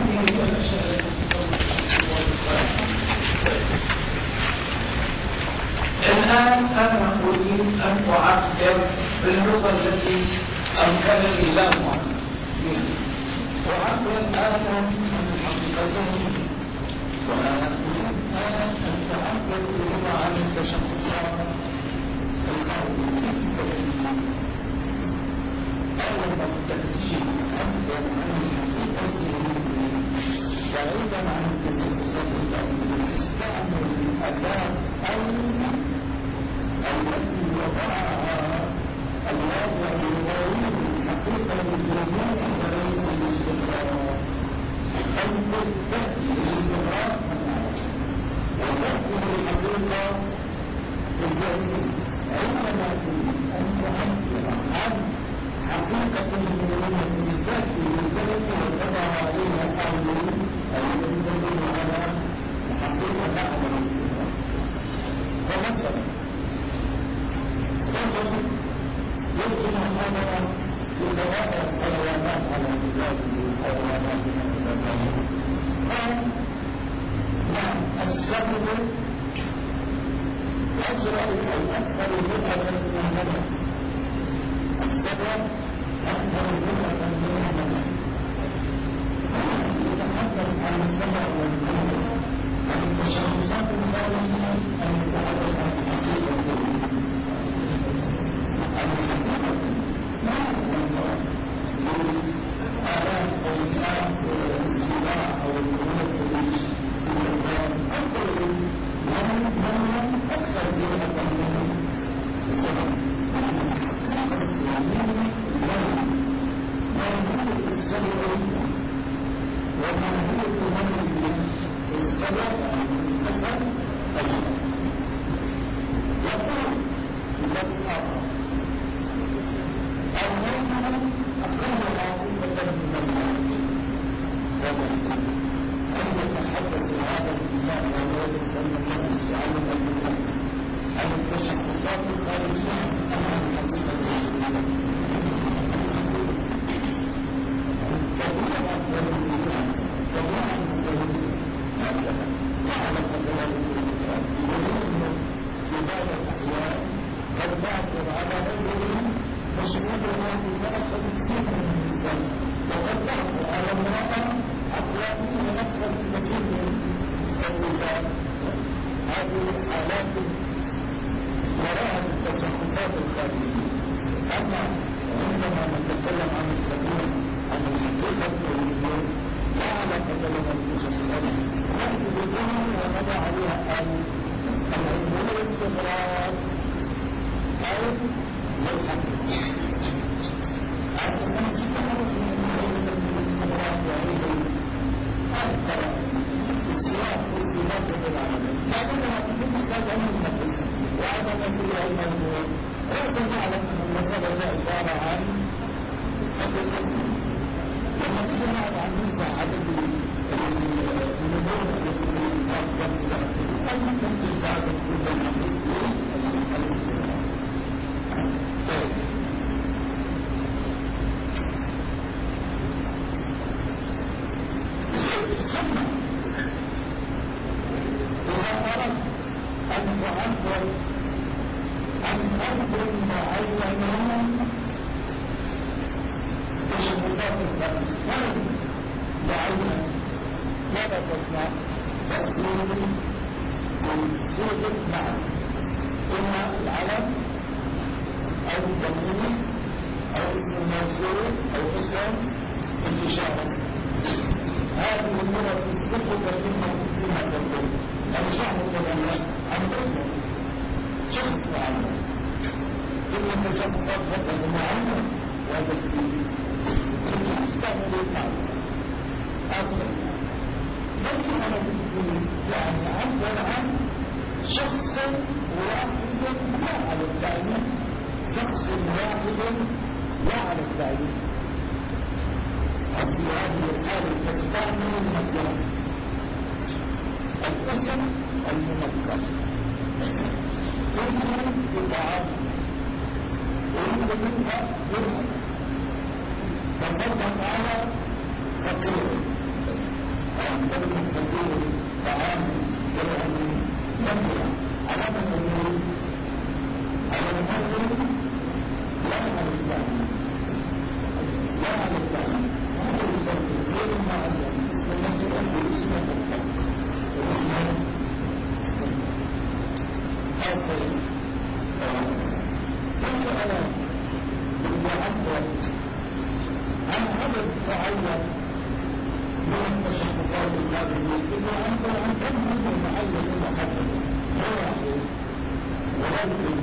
الآن أنا أريد أن أعبر باللغة التي أمكنني لا معبر أعبر الآن عن الحقيقة سهلة، وأنا أريد الآن أن تعبر باللغة عن التشخصات القومية في سبيل الله. أول ما تأتي أكبر عن الحقيقة السهلة بعيدا عن التشخصات القومية تستعمل الأداة التي وضعها الله لغوي الحقيقة الإسلامية وليس الاستقرار. تأتي الاستقرار وتأتي الحقيقة بالجميع. عندما تريد أن تعبر عن حقيقة مهمة تأتي بالجميع وتضع عليها أمر الذي يدل على الحقيقة بعد الاستقرار. فمثلا رجل يمكن هذا يتوافق الحيوانات على بلاده الحيوانات قال نعم السبب أجرى الأكثر بدعة من هذا السبب أكثر بدعة من هذا يتحدث عن السبب والبدعة عن التشخصات الغالية أن يتحدث عن الحقيقة عن الحقيقة لا والله للآلات أو الآلات السلاح أو الأمور التي أكثر من أكثر بدعة من السبب الحقيقة الإسلامية ما هو السبب وما هو المهم السبب الأثر الجهل. يقول الآخر المهم أقل عاطفة من المال أن يتحدث هذا الإنسان وذلك أن يحدث عن المال عن التشخصات الخارجية أمام الحقيقة الإسلامية. طبيعة الإيمان طبيعة الإسلامية هكذا وعلى كذلك الإيمان عبادة الأحياء قد بعثر على رجل مشهود له بأخذ كثير من الإنسان وقد بعثر على امرأة عقلانية أكثر كثير من الرجال. هذه حالات وراء التشخصات الخارجية. أما عندما نتكلم عن القانون عن الحقيقة الكونية لا علاقة لنا بالتشخصات نأتي بالظهر ونضع عليها العلم والاستقرار أو للحقيقة. الناس تعرف من الاستقرار وعلم أكثر السياق والسياق بالعمل. بعدما تكون مستعد علم النفس وعندما تكون علم النور لازم نعلم أن المسألة عبارة عن حقيقة. لما تيجي نعرف عن منفع عدد النمور التي تنفع أي ممكن تساعدك كل الحقيقة الاستقرار. ثم إذا أردت أن تعبر عن فرد معين تشخصات الفرد فرد معين ماذا تصنع؟ تأثير من صيغة معنى إما العلم أو الضمير أو اسم الموصول أو اسم الإشارة. هذه الأمور تتفق فيما تقول الشعب الطبيعي عن تطلق شخص معين إما تشخصات هذا معين وهذا الدين يمكن تستعمل المعنى أكثر. لكن أنا يعني عبر عن شخص واحد لا على التعليم شخص واحد لا على التعليم. في هذه الحالة تستعمل المكان الاسم المنكر. يمكن بطعام ويمكن منها درهم تصدق على فقير معين من التشخصات هذه إلا أن تنهض معين محدد لا واحد ولكن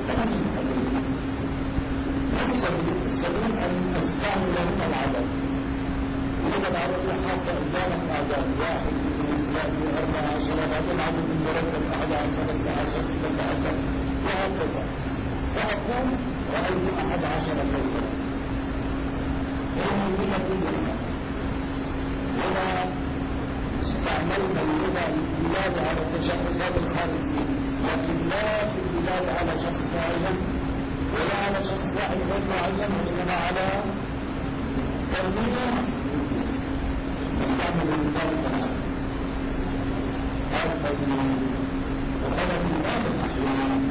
السبيل أن أستعمل من العدد إذا العدد يحط قدامك أعداد 1 2 3 4 10 بعدين عدد مرتب 11 12 13 وهكذا فأقول رأيت 11 ليلة ومن كلها ولا استعملنا اللغة البلاد على التشخصات الخارجية لكن لا في البلاد على شخص معين ولا على شخص واحد غير معين وإنما على ترمية نستعمل المثال هذا وهذا في بعض الأحيان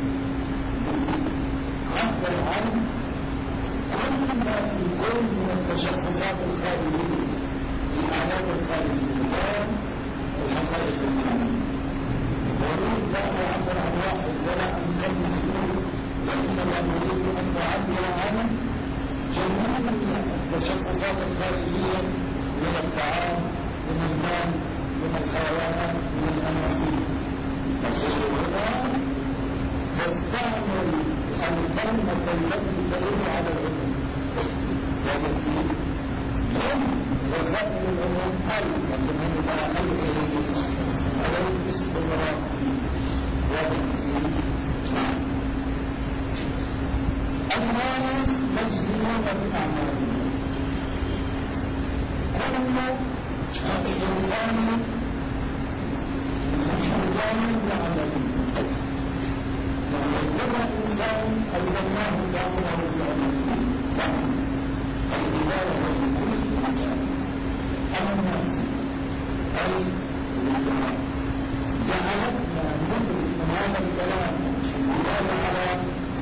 عبر عن كل ما في كل من التشخصات الخارجية الآلات الخارجية والحقائق الخارجية ونريد لا أعبر عن واحد ولا عن كم محدود وإنما نريد أن نعبر عن جميع التشخصات الخارجية من الطعام من المال من الحيوانات من النسيج هنا نستعمل الكلمة التي تدل على العلم ومن وسائل العلوم لكن هذا على الاستمرار الناس مجزمون بأعمالهم كل إنسان مجزم بعمله كل إنسان ألزمناه دامه بعمله الإدارة لكل إنسان أما الناس أي الإنسان جعلتنا ندرك هذا الكلام دلالة على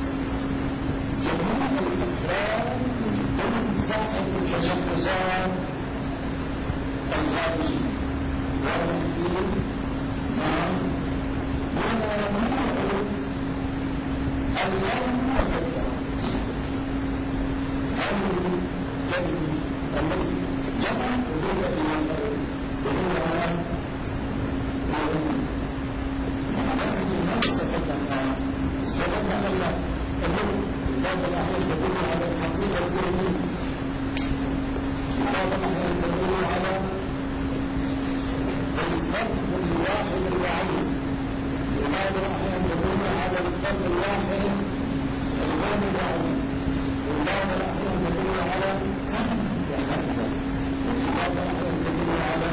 جميع الأفراد من سائر التشخصات الخارجية ولكن نعم ولا نمنع اليوم تفكر هذه الكلمة التي جمعت بين الأمرين وهو منهج الناس سبب الله بعض الأحيان تدل على الحقيقة الذهنية بعض الأحيان تدل على الفرد الواحد الوعيد وبعض الأحيان تدل على الفرد الواحد الغير الوعيد وبعض الأحيان تدل على كم يحدد وبعض الأحيان تدل على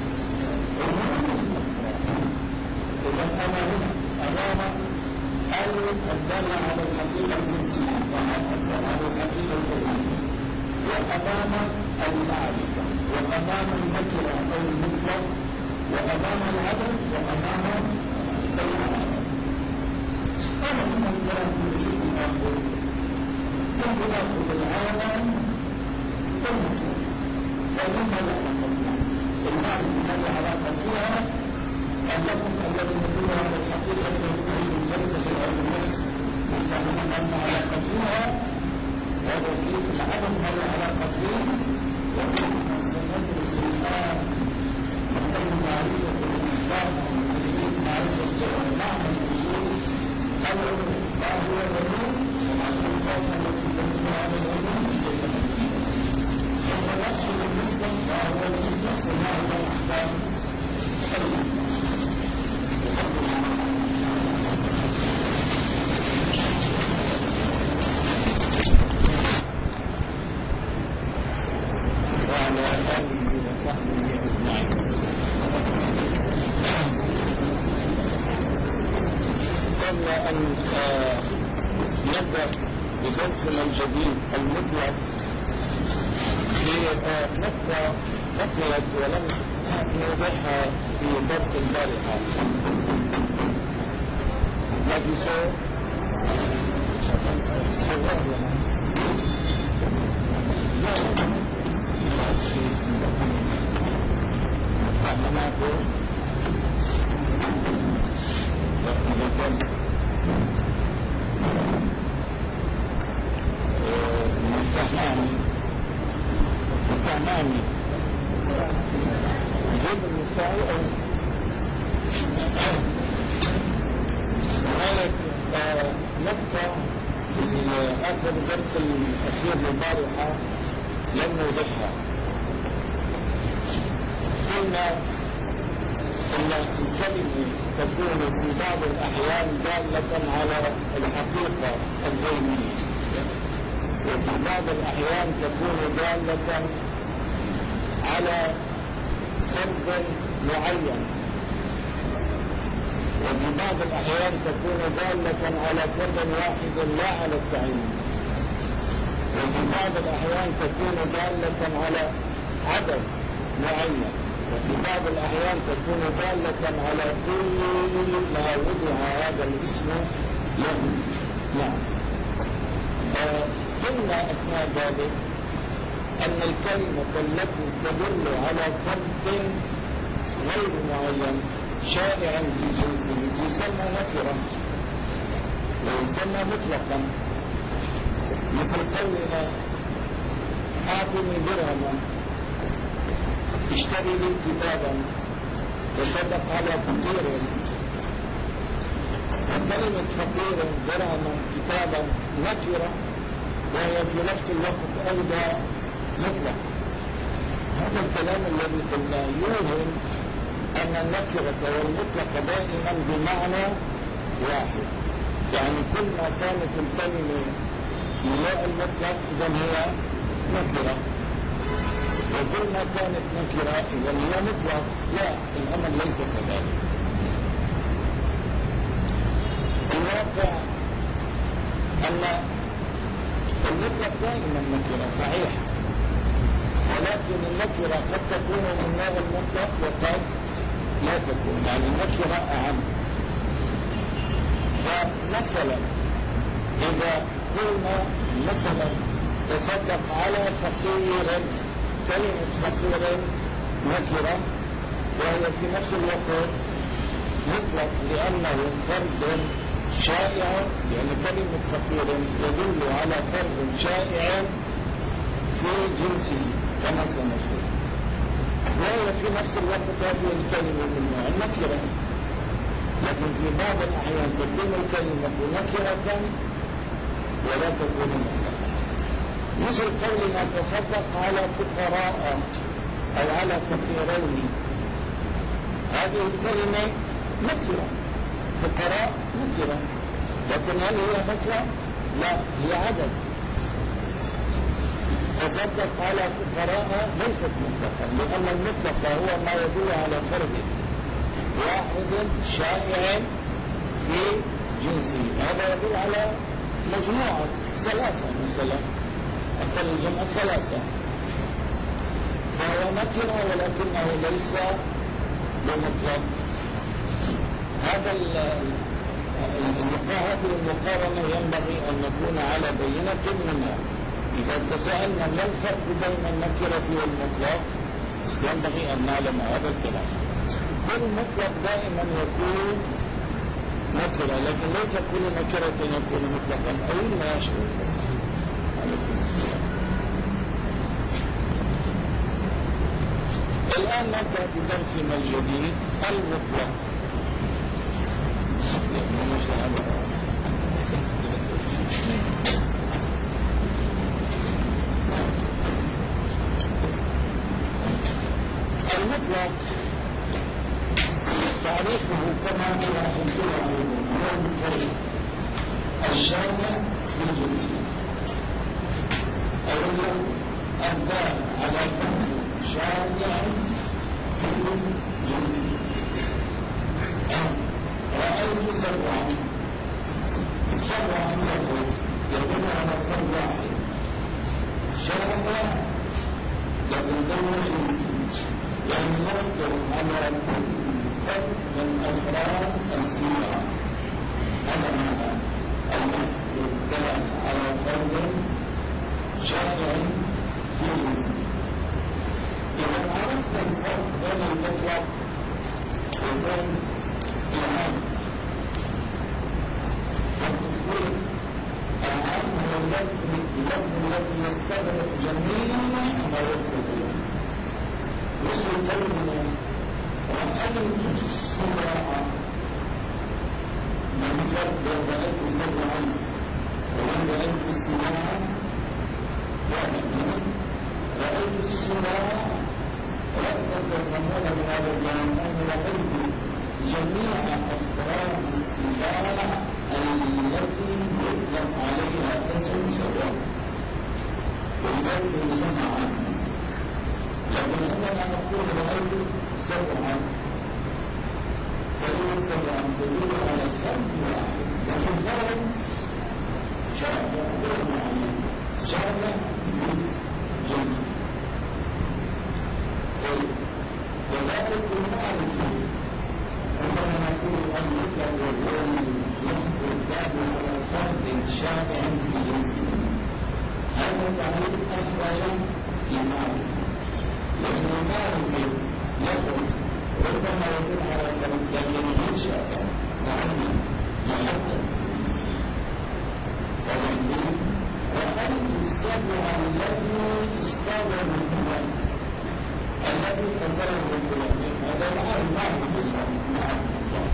إذا أنا هنا أمام الدالة على الحقيقة الجنسية والدالة على الحقيقة الكلية وأمام المعرفة وأمام النكرة أو المطلق وأمام العدد وأمام العدد أنا من الكلام من شيء آخر كم نأخذ العالم والنصوص ومما لا نقل المعرفة الذي علاقة فيها اللفظ الذي يدل على الحقيقة التي فلسفة علم النفس مفهوم أن علاقة فيها وهذا كيف العدم هل علاقة فيه وكيف سندرس الآن مقدم معرفة الإنسان وتجريد معرفة معنى الوجود أو ما هو العلوم والألفاظ التي تدل على العلوم ثم نأخذ المسلم ما هو المسلم وما هو الأحكام نبدأ بدرسنا الجديد المطلق بنقطة بقيت ولم نوضحها في درس البارحة. نجلسوا جيب المفتاح هناك نقطة في آخر الدرس الأخير للبارحة لم نوضحها. قلنا أن الكلمة تكون في بعض الأحيان دالة على الحقيقة الذهنية، وفي بعض الأحيان تكون دالة على فرد معين، وفي بعض الأحيان تكون دالة على فرد واحد لا على التعيين، وفي بعض الأحيان تكون دالة على عدد معين، وفي بعض الأحيان تكون دالة على كل ما وضع هذا الاسم له. نعم. قلنا أثناء ذلك أن الكلمة التي تدل على فرد غير معين شائع في جنسه يسمى نكرة ويسمى مطلقا، مثل قولنا أعطني درهما، اشتري لي كتابا، تصدق على فقير. كلمة فقير درهما كتابا نكرة وهي في نفس الوقت أيضا مطلق. هذا الكلام الذي قلنا يوهم أن النكرة والمطلق دائما بمعنى واحد، يعني كل ما كانت الكلمة لا المطلق إذا هي نكرة، وكل ما كانت نكرة إذا هي مطلق. لا، الأمر ليس كذلك. الواقع أن المطلق دائما نكرة صحيح، ولكن النكرة قد تكون من نوع المطلق وقد لا تكون، يعني النكرة أهم. فمثلا إذا قلنا مثلا تصدق على فقير، كلمة فقير نكرة وهي في نفس الوقت مطلق لأنه فرد شائع، يعني كلمة فقير يدل على فرد شائع في جنسه كما سنشوف، وهي في نفس الوقت هذه الكلمة من نوع النكرة، لكن في بعض الأحيان تكون الكلمة نكرة ولا تكون مطلقة، مثل قولنا تصدق على فقراء أو على فقيرين. هذه الكلمة نكرة، فقراء نكرة، لكن هل هي مطلق؟ لا، هي عدد. تصدق على فقراء ليست مطلقا، لأن المطلق هو ما يدل على فرد واحد شائع في جنسه، هذا يدل على مجموعة ثلاثة مثلا، أقل الجمع ثلاثة، فهو نكرة ولكنه ليس بمطلق. هذه المقارنة ينبغي أن نكون على بينة منها. إذا تساءلنا ما الفرق بين النكرة والمطلق ينبغي أن نعلم هذا الكلام. كل مطلق دائما يكون نكرة، لكن ليس كل نكرة يكون مطلقا أو ما يشعر. الآن نبدأ بدرسنا الجديد المطلق. المطلق تعريفه كما هو الشامل للجنسية، أو الدال على فرد شامل في الجنسية. رأيت سبعا لفظ يدل على فرد واحد شامل لكن دون جنسي، يعني يصدر على كل فرد من أفراد السيرة. هذا معنى الدال على فرد شائع في جنسه. إذا عرفت الفرق بين المطلق وبين العام، فتقول العام هو اللفظ الذي يستغرق جميع ما يصدر به، قوله رأيت السباع من فرد رأيت سبعا ومن رأيت السباع رأيت السباع رأسا تفهمون من هذا الكلام أن رأيت جميع أفراد السباع التي يطلق عليها اسم سواء ولذلك يسمى عنه. لكن عندما نقول رأيت سبعا كلمة سبعا تدل على فرد واحد، لكن فرد شابه غير معين شابه من جنس. وذلك المعرفة عندما نقول المطلق والعلم يحكم الباب على فرد شابه في جنسه، هذا التعريف أخرج المعرفة، لأن المعرفة لفظ ربما يكون على فرد لكن غير شابه معين محدد. ولكن رأيت السبع الذي استوى بالفلان الذي قتله بالفلان، هذا المعرفة باسمه معرفة.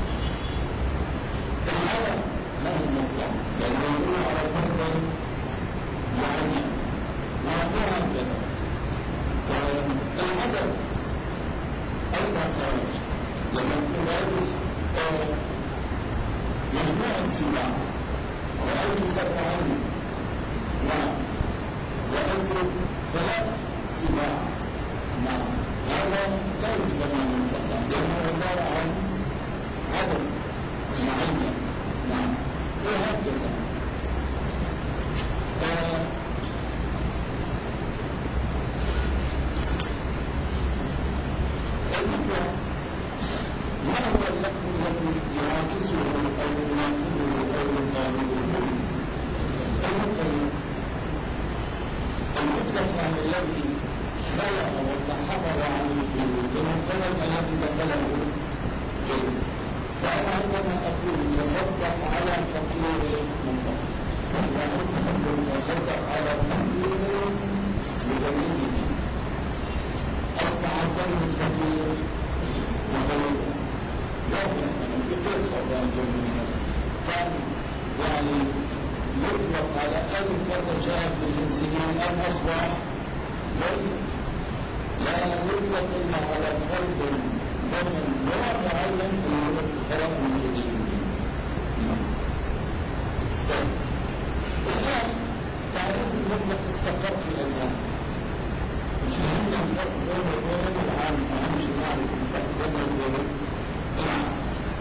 العلم له مطلق لأنه يدل على فرد معين وهكذا. العدد أيضا خارج لما نقول رأيت مجموعة سباع رأيت سبعين رأيت ثلاث سباع هذا لا يسمى مطلقا لأنه عبارة عن عدد معين وهكذا. المطلق ما هو اللفظ الذي يعاكسه أو يناقضه أو يقابله؟ المطلق عن الذي خلق وتحرر عن الجنود المطلق الذي دخله جيد. فأنا عندما أقول تصدق على فقير مطلق وأقول تصدق على فقير لغنيه أصبح الدم الفقير وغنيه لكن كيف صدق الجنود كان يعني يطلق على أي فرد شاهد بالجنسيين أن أصبح لا يطلق إلا على فرد ضمن نوع معين من الفقراء الموجودين. الآن تعريف المطلق استقر في الأذهان. مش عندنا الفرق بين الغير العام أهم شيء نعرف الفرق بين الغير العام.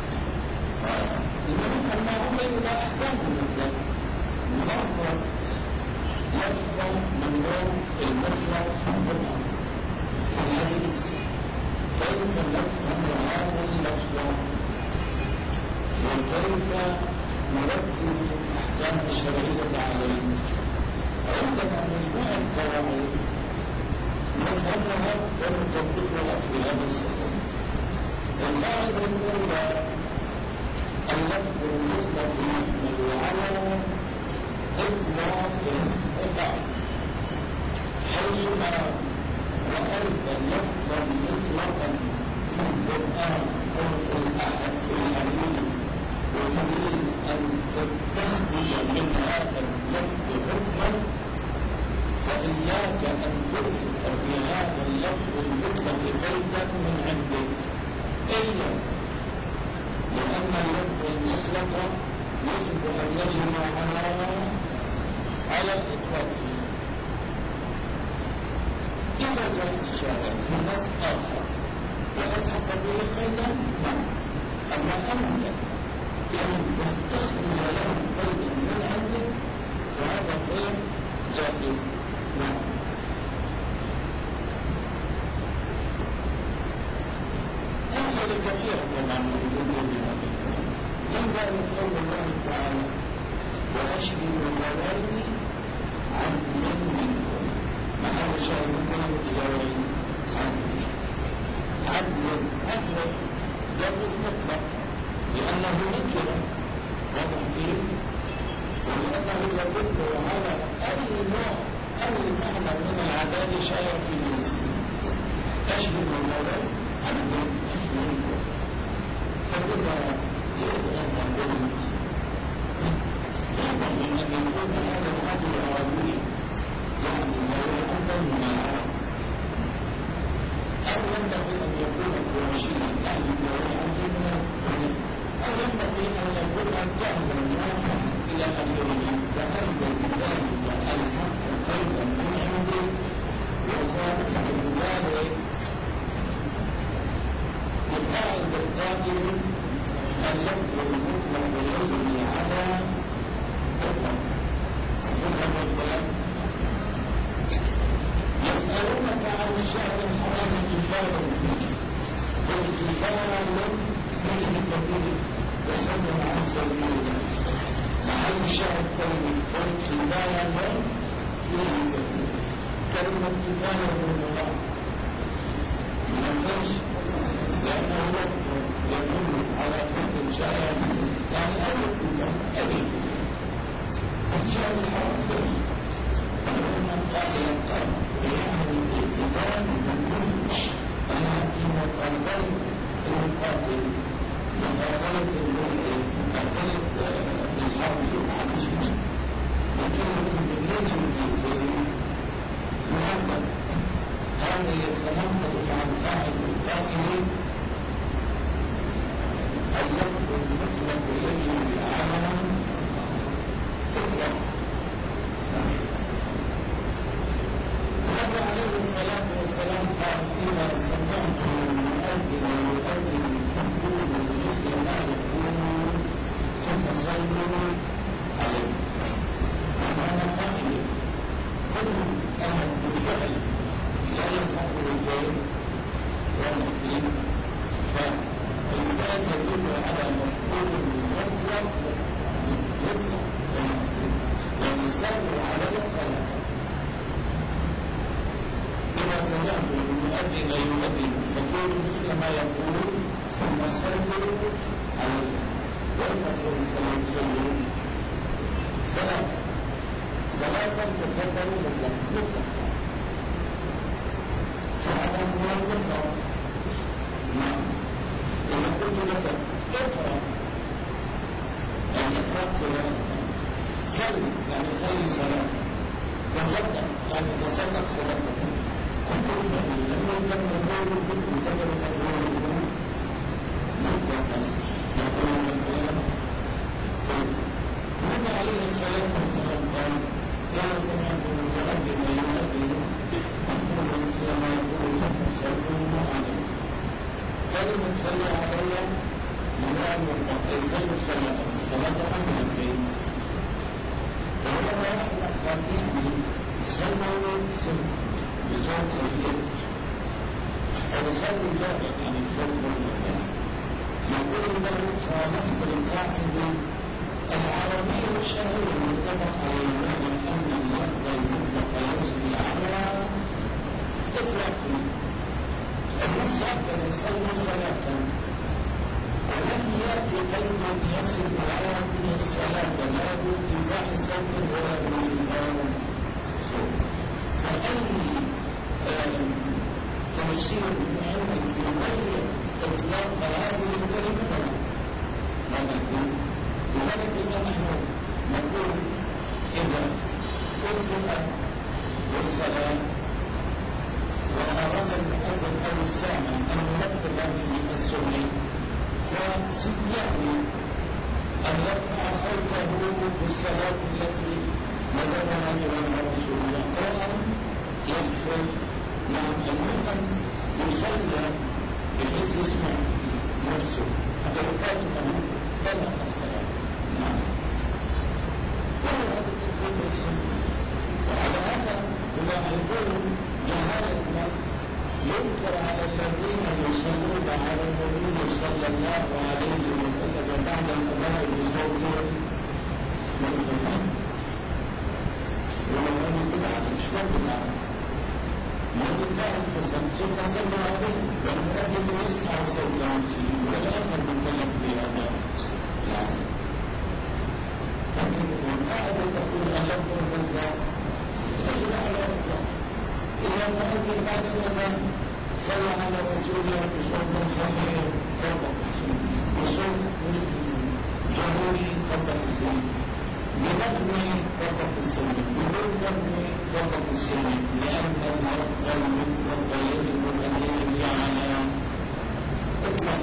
إنما المعروف إلى أحكام المطلق مطلق لفظا من نوع المطلق حقا في الحديث. كيف نفهم هذا اللفظ وكيف نرتب الأحكام الشرعية عليه؟ عندنا مجموعة قواعد نفهمها ونطبقها في هذا السبب. القاعدة الأولى اللفظ المطلق يحمل على إطلاق القاعدة، حيثما رأيت لفظا مطلقا في القرآن أو في الحديث وتريد أن تستخرج من هذا اللفظ حكما فإياك أن تدخل في هذا اللفظ المطلق قيدا من عندك، إلا لأن اللفظ المطلق يجب أن يجمع على الإطلاق. إذا جاء إشارة في نص آخر وألحق به قيدا أما أنت أن تستخرج له قيدا من عندك وهذا غير جائز. أمثلة كثيرة طبعا موجودة بهذا الكلام. من ذلك قول الله تعالى وأشهدوا الغواني عن من منكم، محل شاهد من الغواني عدل لفظ مطلق لأنه نكر وتحقيق ولأنه يدل على أي نوع أي معنى من العدالة شايع في جنسه. أشبه الموضوع عنه فإذا جئت أن تقول ينبغي أن يكون هذا الرجل عربي يعني غير أفضل من العرب أو ينبغي أن يكون قرشيا يعني غير أفضل من العرب أو ينبغي أن يكون جهلا نافعا إلى آخره فأنت بذلك الحق خيرا من عندي وذلك بذلك القاعدة القائل اللفظ المطلق يجري على يسألونك عن الشهر الحرام كفار قل كفار فيه كثير وسلم عن سبيل عن الشهر الطيب قل كفار فيه كثير كلمة كفار من الله ليش؟ لأنه يدل على حكم شرعي يعني أول كفار أبي الشهر الحرام بس فلما قال القرن يعني الكفار من أنا في مقابل المقاتل مقابلة الملك مقابلة الحرب مع المسلمين لكن يجب مهمة هذا يتناقض مع القاعدة القائل اللفظ المطلق يجري على إطلاق النبي عليه الصلاة والسلام قال إذا سمعتم المؤذن يؤذن فقولوا مثل ما يقول ثم صلوا عليه وأنا قائل كل أمر بالفعل لا يلحق بالبيت والمقيم فالفعل يدل على مفعول مطلق يعني صلوا عليه صلاة إذا سمعتم المؤذن يؤذن فقولوا مثل ما يقول ثم صلوا عليه والمقيم صلوا صلاة تقدر مطلق فهذا هو المطلق نعم إذا قلت لك اقرأ يعني اقرأ قراءة صل يعني صلي صلاة تصدق يعني تصدق صدقة كل فعل لما كان يقول كل فعل يقول مطلقا يقول مطلقا النبي عليه الصلاة والسلام قال إذا سمعتم المؤذن يؤذن فقولوا مثل ما يقول ثم صلوا عليه كلمة صلى علي مراد أي صلوا صلاة أمر البيت وهو واحد قال يعني صلوا بصوت خفيف أو صلوا جاهد يعني بصوت خفيف يقول له فنحن القاعدة العربية الشهيرة المتفق عليها أن اللفظ المطلق يجري على إطلاقه الناس أكثر يصلوا صلاة ولم يأتي أيضا يصف هذه الصلاة لا بارتفاع صوت ولا بارتفاع صوت فأي تفسير فعلا في غير إطلاق هذه الكلمة لا نقول لذلك نحن نقول إذا أذن بالصلاة وأراد المؤذن أو السامع أن ينفذ هذه السنة فسيعني أن يرفع صوته بالصلاة التي نذرها إلى رسول الله أو أن يغفر نعم المهم يصلى بحيث يسمع نفسه هذا يقال أنه طلع الصلاة نعم كل هذا تكون السنة وعلى هذا هو يقول جهالة ينكر على الذين يصلون على النبي صلى الله عليه وسلم بعد الأذان بصوت مرتفع وهذه بدعة مش بدعة ما بدعة الحسن ثم صلى عليه والمؤذن يسمع صوت نفسه ولا أحد مكلف بهذا والقاعدة تقول اللفظ المطلق يجب على الإطلاق إذا المؤذن بعد الأذان صلى على رسوله بصوت خفيف طبق السنة، بصوت جهوري طبق السنة، بنغم طبق السنة، بدون نغم طبق السنة، لأن المرض المطلق يجب أن يجري على إطلاق.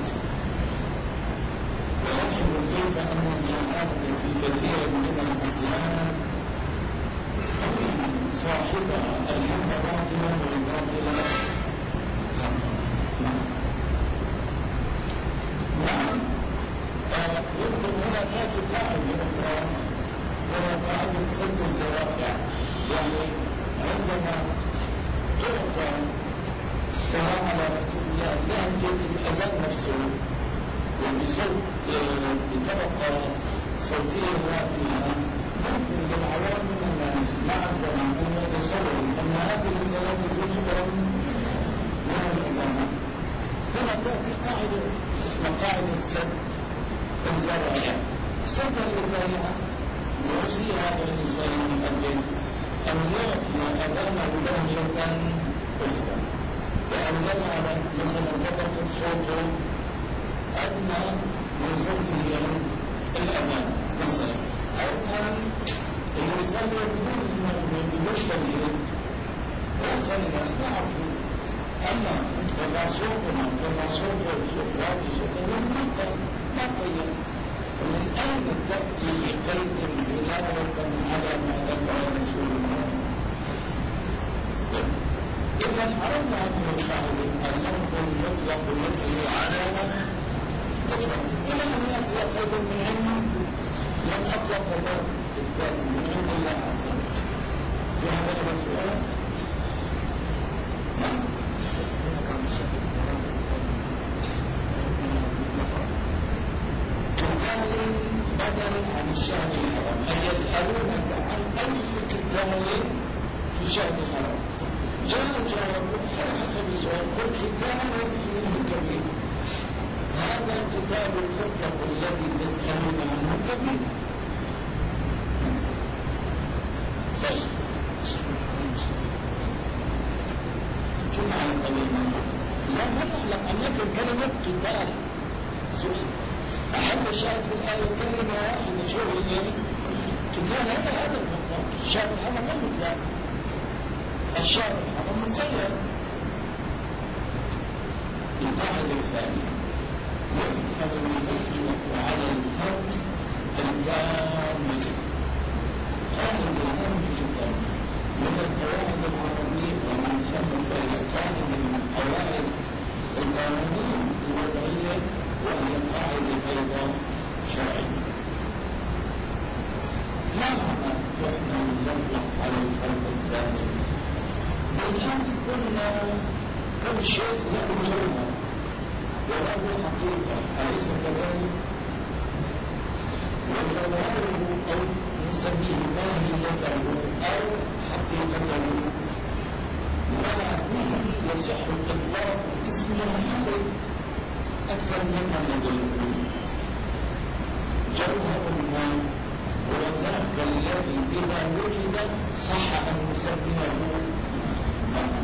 ولاحظ كيف أن الجهاد في كثير من الأحيان صاحبها الحق باطلا والباطل نعم. يمكن هنا تأتي قاعدة أخرى وهي قاعدة سد الذرائع، يعني عندما تعطى الصلاة على رسول الله لهجة الأذان نفسه وبصوت بطبقة صوتية راتبة، ممكن للعوام من الناس مع الزمان أن يتصوروا أن هذه الصلاة جزءا من الأذان. هنا تأتي قاعدة اسمها قاعدة سد الذرائع. سد الذرائع يوصي هذا الإنسان المؤذن أن يعطي أذانه لهجة أخرى، وأن يجعل مثلا طبقة صوته أدنى من صوته الأذان مثلا، أو أن يصلي بدون تمهيد ويصلي الناس معه. أما كما صوتنا كما صوت سقراطي صوتنا ما قيم. ومن أين تأتي بقيد دلالة على ما ذكر رسول الله؟ إذا أردنا أن نشاهد اللفظ المطلق يدل على مطلق إلى أن يأتي قيد من علم من أطلق ذلك من عند الله عز وجل. في هذا السؤال قتال بدل عن الشهر الحرام، أن يسألونك عن أي قتال في شهر الحرام. جاوبوا على حسب السؤال، قل قتال فيه كبير. هذا القتال المطلق الذي تسألون عنه كبير. على الطريق لا نعلم أن يكون كلمة قتال سؤال. أحب الشاهد في الآية كلمة واحدة شو هي؟ قتال هذا المطلق. الشاهد هذا ما مطلق، الشاهد هذا مقيد. القاعدة الثانية يفقد المطلق على الفرد الكامل. هذا مهم جدا من القواعد العربية، ومن ثم فهي قاعدة من القواعد القانونية الوضعية، وهي قاعدة أيضا شرعية. ما معنى نحن نطلق على الفرد الكامل؟ بالأمس قلنا كل شيء له جوهر وله حقيقة، أليس كذلك؟ وجوهره أو نسميه ماهيته أو حقيقته، ولا به يصح إطلاق اسم عليه أكثر مما لديه. جوهر الماء هو ذاك الذي إذا وجد صح أن نسميه ماء.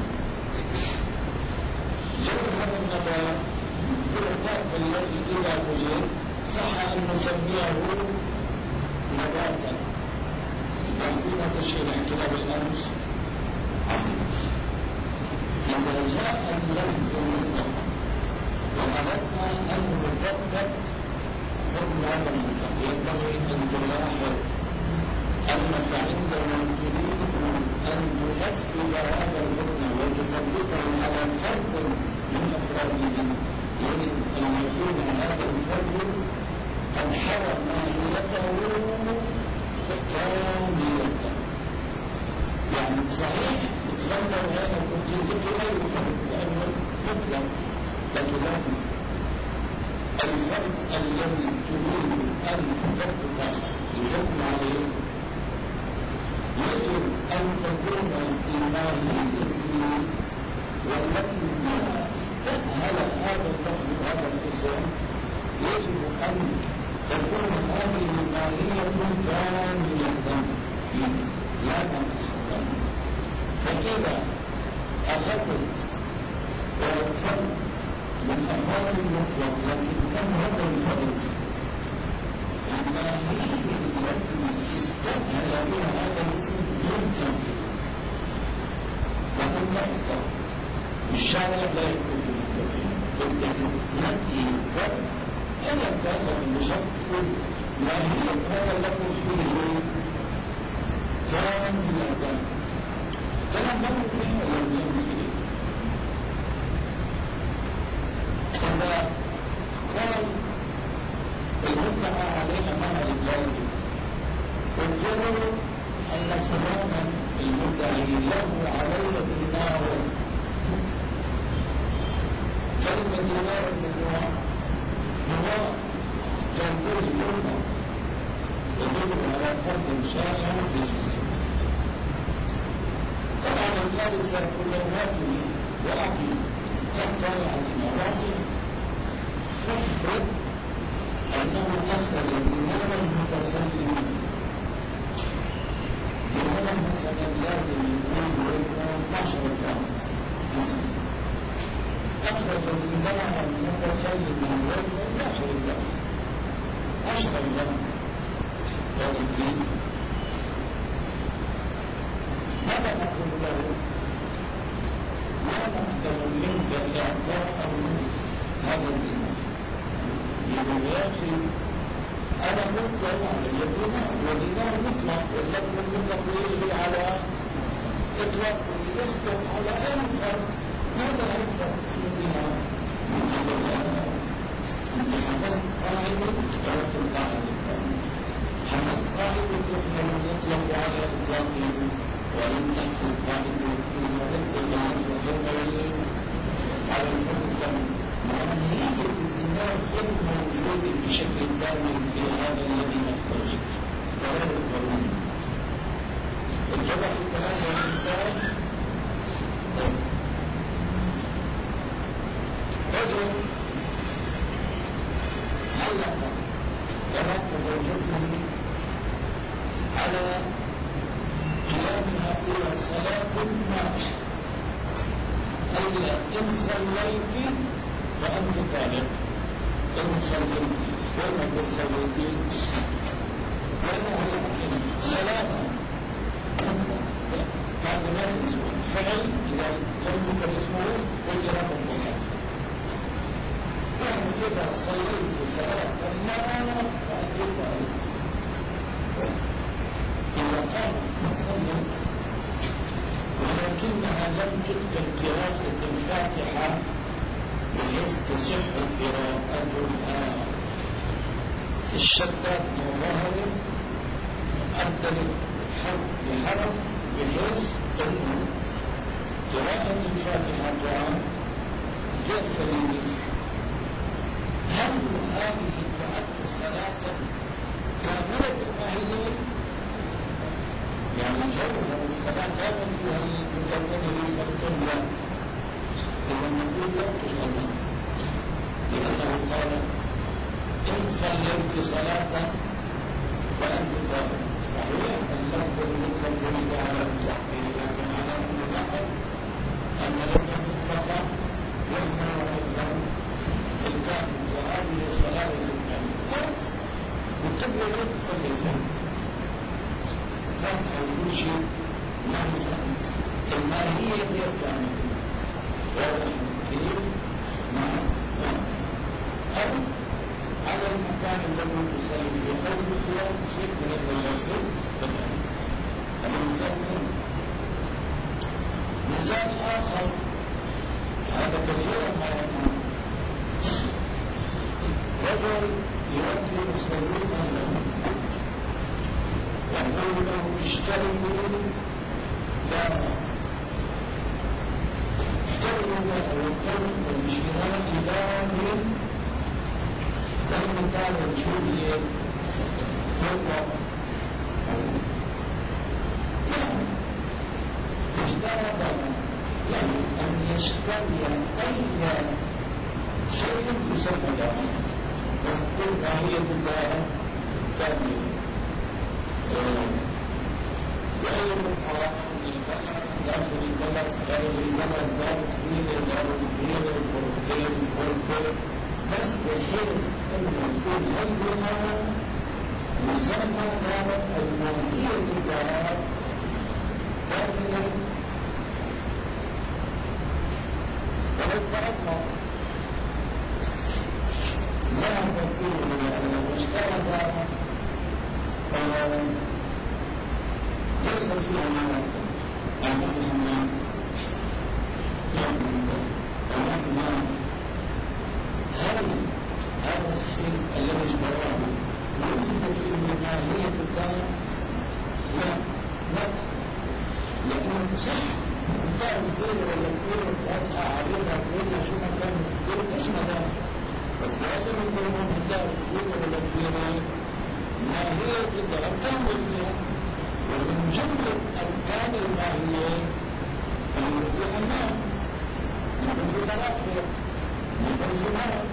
جوهر النبات هو ذاك الذي إذا وجد صح أن نسميه نباتا. فينا تشير عن كتاب الأمس عظيم. إذا جاء اللفظ مطلقا وأردنا أن نثبت حكم هذا المطلق، ينبغي أن تلاحظ أنك عندما تريد أن تنفذ هذا الحكم وتثبته على فرد من أفراده، يجب أن يكون هذا الفرد قد حرم ماهيته كاملة. يعني صحيح تتغير هذا كنت غير فرد لأنه مطلق، لكن لا تنسى الفرد الذي تريد أن تطبق الحكم عليه يجب أن تكون الماهية والتي بها استأهل هذا اللفظ هذا الإنسان، يجب أن تكون هذه الماهية كاملة فيه لا تنقص. فإذا أخذت فرد من أفراد المطلق، لكن كان هذا الفرد الماهية التي استدعى بها هذا الاسم يمكن وقد لا يختار الشارع لا يكون في المتقين نفي الفرد ألا كان المشكل ماهية هذا اللفظ فيه كان بالأداء كلام مرة فيه لم ينسي إذا قال المدعى علينا معنى الظالم والجرر أن فلانا المدعي له علي دينار كلمة دينار هو جنبه الأمة يدل على فرد شائع في جنسه. طبعا القارئ سيكون له وأعطي يحتوي على الإمارات تفرض أنه أخرج دينارا متسلما دينارا مثلا لازم يكون 18 جرام مثلا أخرج دينارا متسلما 18 جرام 10 جرام ولكن ماذا نقول له؟ ما نقبل منك إعطاء هذا الدينار يقول يا أخي أنا قلت على الدينار والدينار مطلق واللفظ المطلق يجري على إطلاق يصدق على أي فرد. ماذا يفرق في الدينار؟ أنت حدثت قاعدة تعرف القاعدة حدثت قاعدة تحمل يطلق على إطلاقه ولم تحفظ قاعدة يطلق على الفرد معنية الدماغ غير موجودة بشكل كامل في هذا الذي نخرج قرار القانون. اتضح الكلام يا إنسان؟ رجل علق طلاق زوجته على قيامها إلى صلاة ما إلا إن صليت فأنت طالب. إن صليت وما صليت وإنه يمكن صلاة بعد ما اسمه فعل إذا لم يكن اسمه وجرى بالطلاق. يعني إذا صليت صلاة ما فأنت طالب. إذا قامت فصلت ولكنها لم تتقن قراءة الفاتحة بحيث تصح قراءتها. الشداد مظاهر أبدل حرف بحرف بحيث أن قراءة الفاتحة غير سليمة. هل هذه تعد صلاة كاملة الماهية؟ يعني جوهر الصلاة دائما فيها الجملتين يستخدم لا. إذا نقول لا تغنى لأنه قال إن صليت صلاة فأنت طالب. صحيح اللفظ المطلق يريد على التحقيق لكن على أن نلاحظ أن لفظ المطلق يحمل أيضا الكامل وهذه الصلاة ليست كاملة وتبقى غير صليتين فتح كل شيء ما يسأل الماهية غير كاملة واضح كيف؟ نعم أو على المكان الذي تصلي فيه أو في الصلاة شيء من المجاسر تمام. مثال آخر هذا كثيرا ما يقول رجل يؤكل صديقا له يقول له اشتروا دارا والقول والشراء دار كلمة دار الجولية مطلق اشترى دارا يعني أن يشتري أي شيء يسمى دارا وتكون ماهية الدار كاملة غير الحرام للبلد داخل البلد غير البلد داخل جديدة دارة جديدة غرفتين غرفة بس بحيث أن يكون عندنا مسمى دارة الماهية الدارة داخل ولو فرضنا ذهب فيه أن اشترى دارة ليس فيها معنى أنها هل هذا الشيء الذي اشتراه وجد فيه ماهية الدار؟ لا لكن صح الدار كبيرة ولا كبيرة واسعة عريضة كبيرة شو ما كان كبير اسمه ده بس لازم يكون الدار كبيرة ولا كبيرة ماهية الدار تنظر فيها ومن جملة أركان الماهية يكون في حمام يكون في مرافق يكون في ماء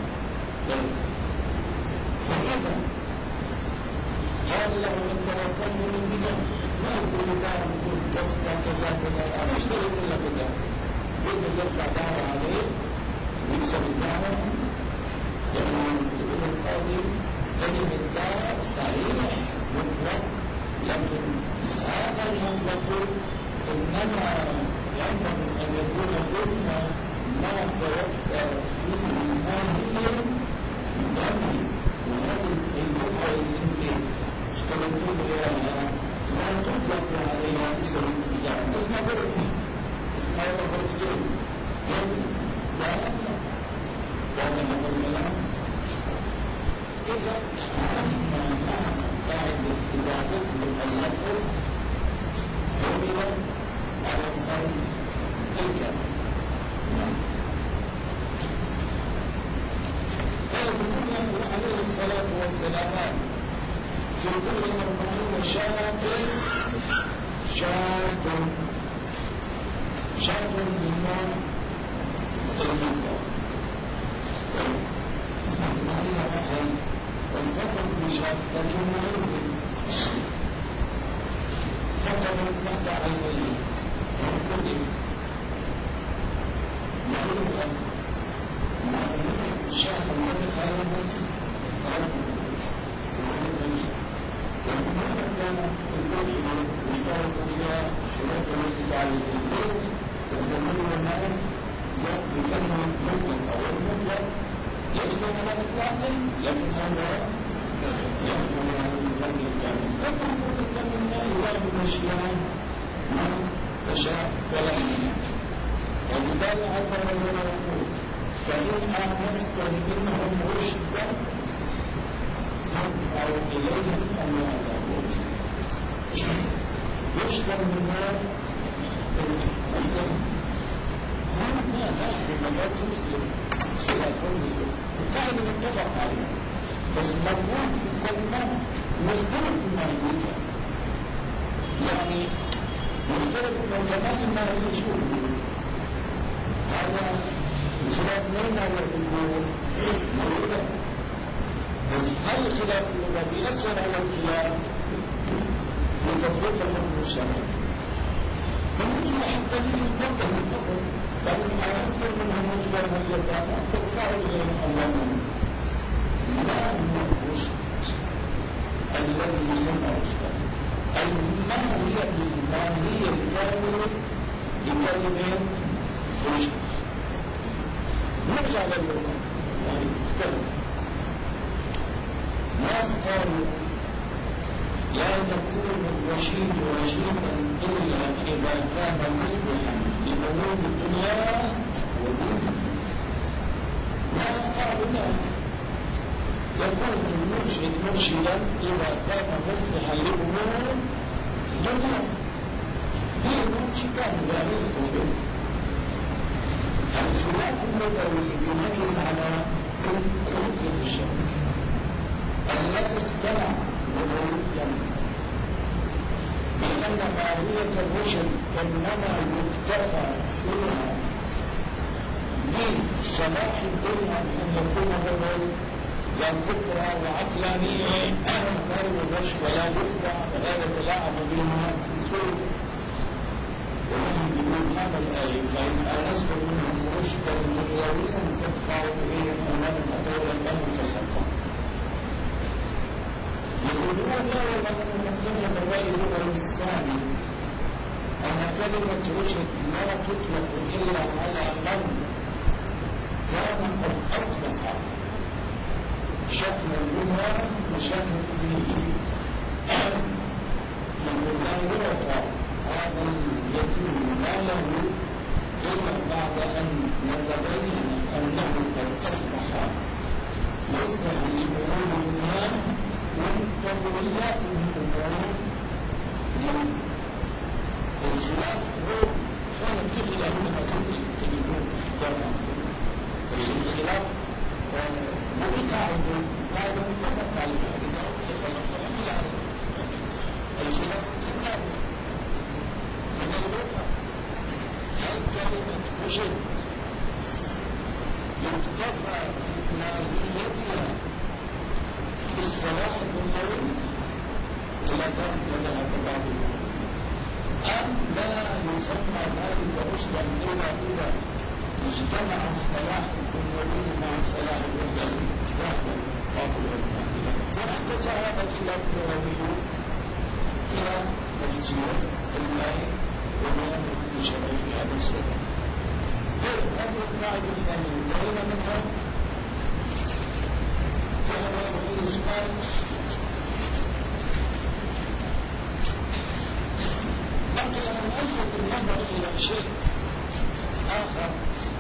فإذا قال له إن توكلت من بدم ما يكون دار يكون وسط كذا كذا أنا اشتري كل بدم يقدر يرفع دعوة عليه ويكسب الدعوة يعني يقول القاضي كلمة الدار صحيح مطلق لكن هذا المنطق إنما ينبغي أن يكون كل ما توفر فيه ماهية دمي وهذه اللغة اللي اشتريتوا إياها لا تطلق عليها اسم الإبداع بس ما بقى فيه اسمها غرفتين لا واضح هذا الكلام إذا عرفنا معنى قاعدة إذا تطلق اللفظ حمل على القلب الكامل يقول عليه الصلاة والسلام في كل 40 شاة بالنار المنطقة عليها أحد والسفر بشاة تكون فقدت تحت عينيه وفقدت معلومة الشاة الذي خالفت وهذا كان البيت مشترك فيها شروط التي تعرف البيت والضمير والمال بكلمة مطلق أو المطلق يجب على إطلاقه لكن هذا يحكم على الفرد الكامل فكم فرد الكامل لا يراد الأشياء ما تشاء ولا يملك وبالتالي عز وجل يقول فإن آنستم منهم رشدا فادفعوا إليهم أموالهم رشدا من مال رشدا لا في مجال مسلم خلاف مسلم القاعدة متفق عليها بس مرات الكلمات مختلف الماهية يعني مختلف من كمال الماهية شو هذا الخلاف مين هذا الجمهور موجودة بس هل الخلاف اللغة بيأثر على الخلاف لتطبيق الحكم الشرعي فممكن حتى يتفضل الحكم فإن أصدر منها مجبر هل يتابع تدفع إليهم أموالهم لا هو الرشد الذي يسمى رشدا الماهية الكاملة بكلمة رشد نرجع للغة يعني نتكلم ناس قالوا لا يكون الرشيد رشيدا إلا إذا كان مصلحا لأمور الدنيا والدين ناس قالوا لا يكون المرشد مرشدا إذا كان مصلحا لأمور الدنيا دين شكاً لا يستطيع الخلاف اللغوي ينعكس على رؤية الشرع الذي اقتنع لغويا بأن ماهية الرشد إنما يكتفى بها بصلاح الدنيا أن يكون الرجل والفكرة وعقلانية غير الرشد ولا يفضع ولا يتلاعب بها السوء ولهم بدون هذا الآية فإن آنستم منهم رشدا دنيويا فادفعوا إليهم أموالا أطولا لهم فسقا. يقولون لا يظنون كلمة الرأي هو الثاني أن كلمة رشد لا تطلق إلا على من كان قد أصبح شأن الدنيا وشأن الدين. يقول لا يعطى هذا اليتيم ماله إلا بعد أن يتبين أنه قد أصبح يصلح لأمور الدنيا وتقويات الأمور. الخلاف هو كان في خلاف مقاصد التليفون جمعا، بس الخلاف متعب بعد متفق على الحديث الخلاف كتاب من الواقع. هل كلمة رشد يقتفى في ماهيتها بالصلاح الدنيوي إلى ذلك ذهب بعض أم لا يسمى ذلك رشدا إلا إذا اجتمع الصلاح الدنيوي مع الصلاح الدنيوي وحده باطل والباطل. فاحتسى هذا الخلاف النووي إلى تفسير الآية وبيان كل شيء في هذا السبب. هذه القاعدة الثانية انتهينا منها. فهذا في الإسلام بقي أن ألفت النظر إلى شيء آخر،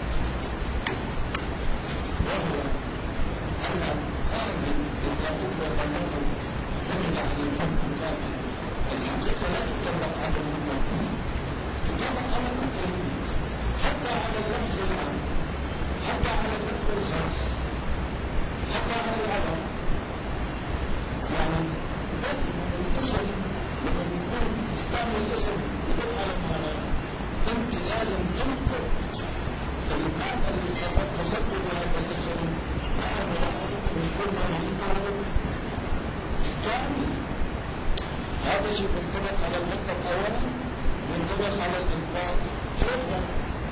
وهو أن هذه التابوت والتنظر من أهل الفقه الكافي الحقيقة لا تطبق على المؤمنين، تطبق على المؤمنين حتى على اللفظ العام، حتى على اللفظ الخاص، حتى على العرب. يعني الاسم لما يكون استعمل الاسم يدل على معنى، انت لازم تنقل المعنى اللي قد تسبب هذا الاسم مع ملاحظة من كل ما يكون كامل. هذا شيء ينطبق على المطلق اولا وينطبق على الالفاظ ثالثا.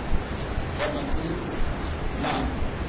نعم.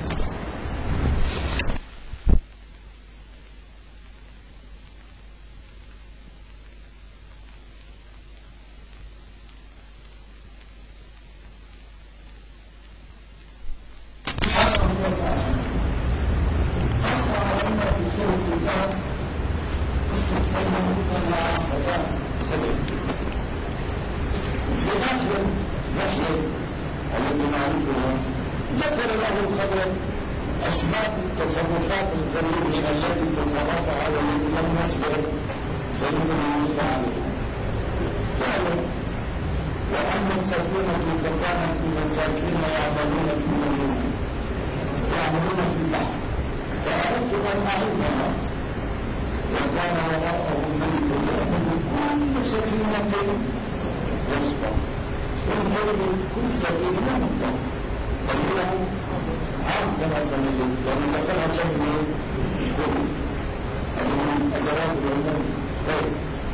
ذكر له الخبر أسباب التصرفات الغريبة التي تترافع على الذي لم يصبر فإنه عليه. قالوا وأما السفينة فكانت لمساكين يعملون في المدينة يعملون في البحر فأردت أن أعيدها وكان وراءهم ملك يأخذ كل سفينة وصفا وانظر كل سفينة مطلق فهي عرض كما تنجد لأن ذكرها كلمة كل هذه الأدوات العلوم غير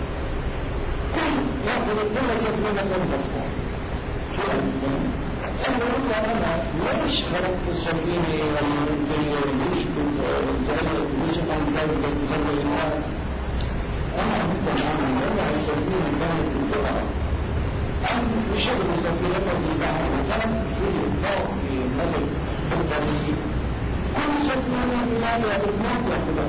يأخذ كل سفينة وصفا. شو أنا أقول أنا ليش خلقت السفينة ليش كنت ليش أنزل بتخلي الناس؟ أنا أقول أنا وضع السفينة كانت في القرى أم بشغل سفينة في البحر وكانت في الضوء في المدن في الطريق كل سفينة في هذا الإطلاق يأخذها.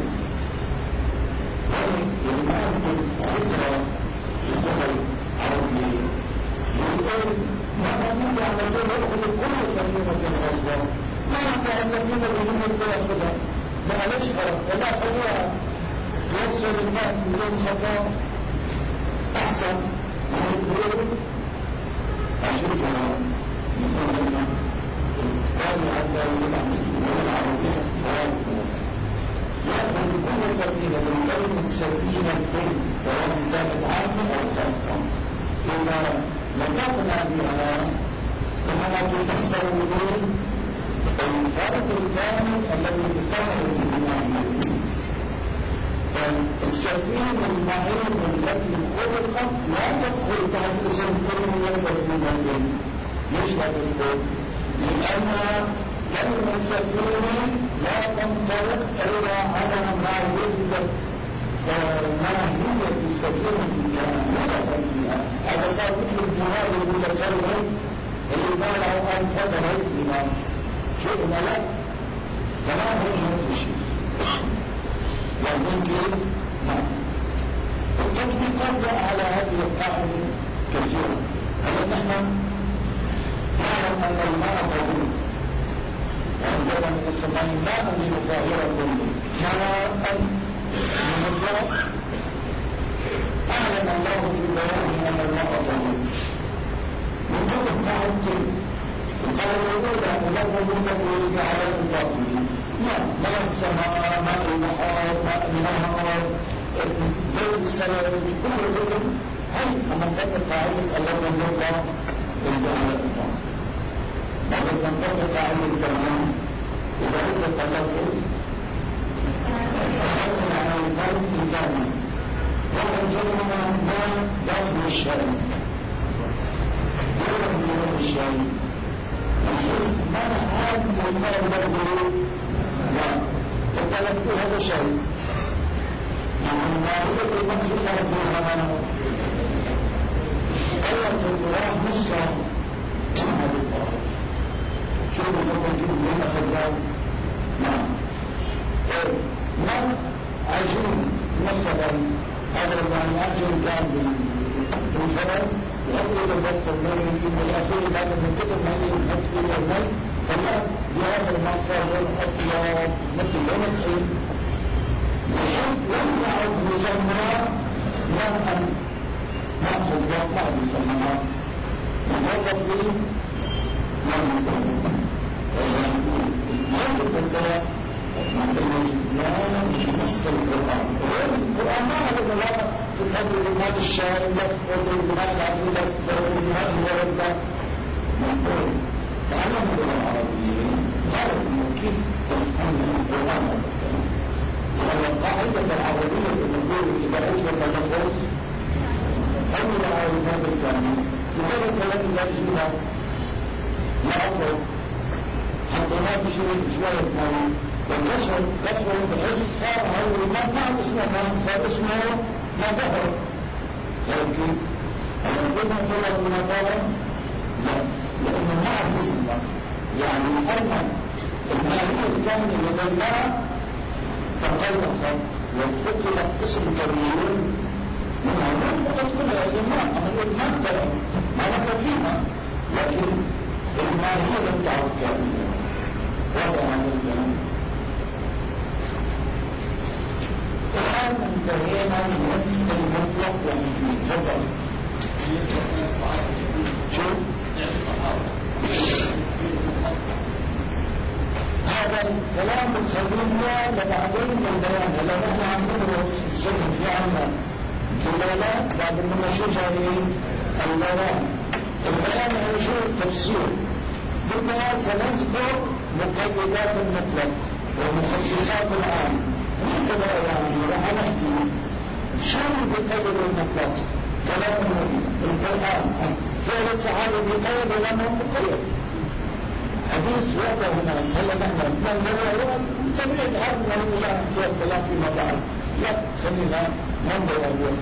لما أنتم عندها الدول العربية يقول ما نقول على دول يأخذ كل سفينة غصبا ما عندها سفينة بدون يأخذها معلش ولا قوة يوصل الناس بدون خطأ أحسن من الدول أشركها مثلا قالوا حتى يجمع الدول العربية يأخذ كل سفينة من كلمة سفينة سواء كانت عامة أو خاصة إذا لم يقنع بها فهذا تفسر بدون الفرق الكامل الذي يتفق به المعنى. السفينة المعين التي خلقت لا تدخل تحت اسم كلمة سفينة. ليش لا تدخل؟ لأن كلمة سفينة لا تنطلق إلا على ما يوجد ماهية السفينة كاملة فيها. هذا صار مثل الجهاد المتسلل اللي قالوا أن فترة الإمام شيء لا كلام هو الشيء وممكن نعم. التطبيقات على هذه القاعدة كثيرة. هل نحن نعلم أن الماء طهور وعندنا من السماء ماء ليطهر كله ماء من الله. أعلم الله في بيانه أن الماء طهور من كل قاعدة. القاعدة الأولى أن الله يطهر على الباطل. ماء السماء ماء البحر ماء النهر بين السماء كل ذلك هل أنا نطبق قاعدة الله يطهر الجهل الله. بعد أن نطبق قاعدة الكلام إذا أردت التطبيق أخذنا على الفرق الجامع وأنزلنا ما داخل الشارع دون من الشارع الحزب ما هذا الماء الذي لا وطلبت هذا الشيء يعني المعرفة المقصود ربها قلت القرآن مصر مع هذا القرآن شوفوا لكم كيف من أخذان نعم ما عجين مثلا هذا يعني عجين كان بالفرد يقول الوقت المالي في الأخير بعد من كتب هذه الحد إلى المال فلا بهذا المقصد والأطلاق مثل يوم الحين لم يعد مسمى ماء نأخذ وقع مسمى نوظف به لم يكن هذا الدواء لا مش نص القرآن. القرآن ما هذا الدواء تقدر لماذا الشارع تقدر لماذا العقيدة تقدر لماذا الورد نقول تعلم اللغة العربية تعرف ممكن تفهم القرآن وأن القاعدة العربية تقول إذا أجل تلفظ أو إلى هذا الكلام لهذا الكلام لا يجوز لا أقول حتى ما بشيء شوية مالي والكسر بحيث صار هذا الماء ما اسمه صار اسمه ما ظهر لكن هل يمكن أن طلب ما طلب؟ لا لأنه ما عرف اسم الله يعني أن الماهية الكاملة لدى الماء تقلصت وفقد اسم كبير من هذا فقد كلها الماء أما الماء ترى ما نفع فيها لكن الماهية لم تعد كاملة وضع هذا الكلام. الآن انتهينا من المطلق والمفيد. تفضل. شوف هذا الكلام الخبير لبعدين البيان لو نحن عندنا السنة في عنا دلالات بعد ما نشوف هذه البيان البيان هو شو التفسير بالبيان سنذكر مقيدات المطلق ومخصصات العام هكذا يعني راح نحكي شو بقيد المطلق كلام القرآن فعل الصحابة بقيد ولا مقيد حديث وقته هنا هلا نحن من تبعد هذا من الله في الكلام فيما بعد لا خلينا ننظر أول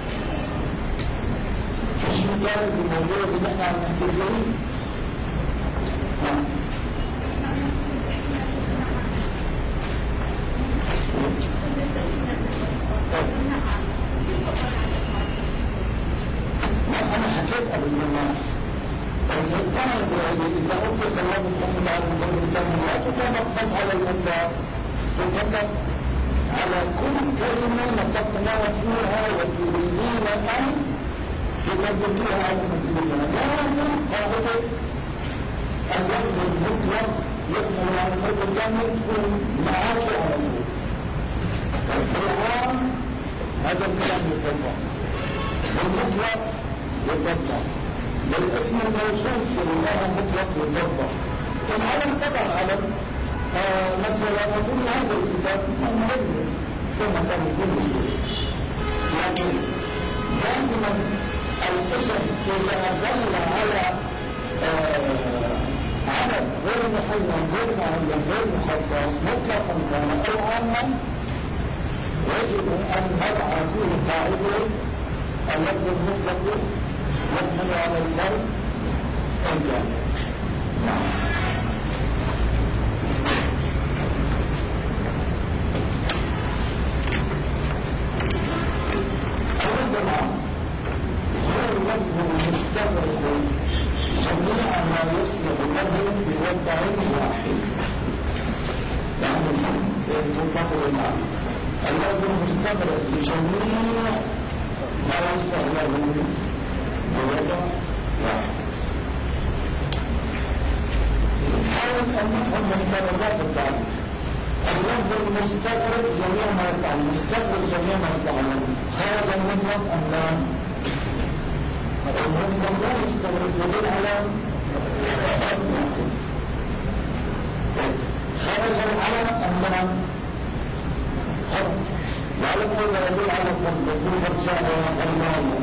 شو كان الموضوع اللي نحن عم نحكي فيه أنا حكيت قبل الناس الإنسان إذا أطلق الله محمد على المدرسة لا تتنقض على الأنباء تتنقض على كل كلمة نطقنا فيها وتريدين أن تطبقوها على المسلمين لكن قاعدة اللفظ المطلق يحمل على المطلق تكون معاك على المطلق القرآن هذا الكلام يطبق المطلق يطبق بالاسم الموصول في الله مطلق يطبق العالم طبعا علم مثلا نقول هذا الكتاب مهم كما كان يكون شيء. لكن دائما الاسم إذا دل على عدد غير محيط غير معين غير مخصص مطلقا كان أو عاما يجب أن نضع فيه قاعدة اللفظ المطلق يحمل على الفرد الجامع. عندنا هو اللفظ المستغرق جميع ما يصلح له بوضع واحد. يعني المطلق المعنى اللفظ المستغرق لجميع ما يصلح له بوضع واحد. حاول أن نفهم محترزات التعريف. اللفظ المستغرق جميع ما يصلح له، المستغرق جميع ما يصلح له، هذا المطلق أم لا؟ المطلق لا يستغرق يدل على خرج العلم أم لا؟ العلم هو يدل على الفضل يكون فرجاء الله.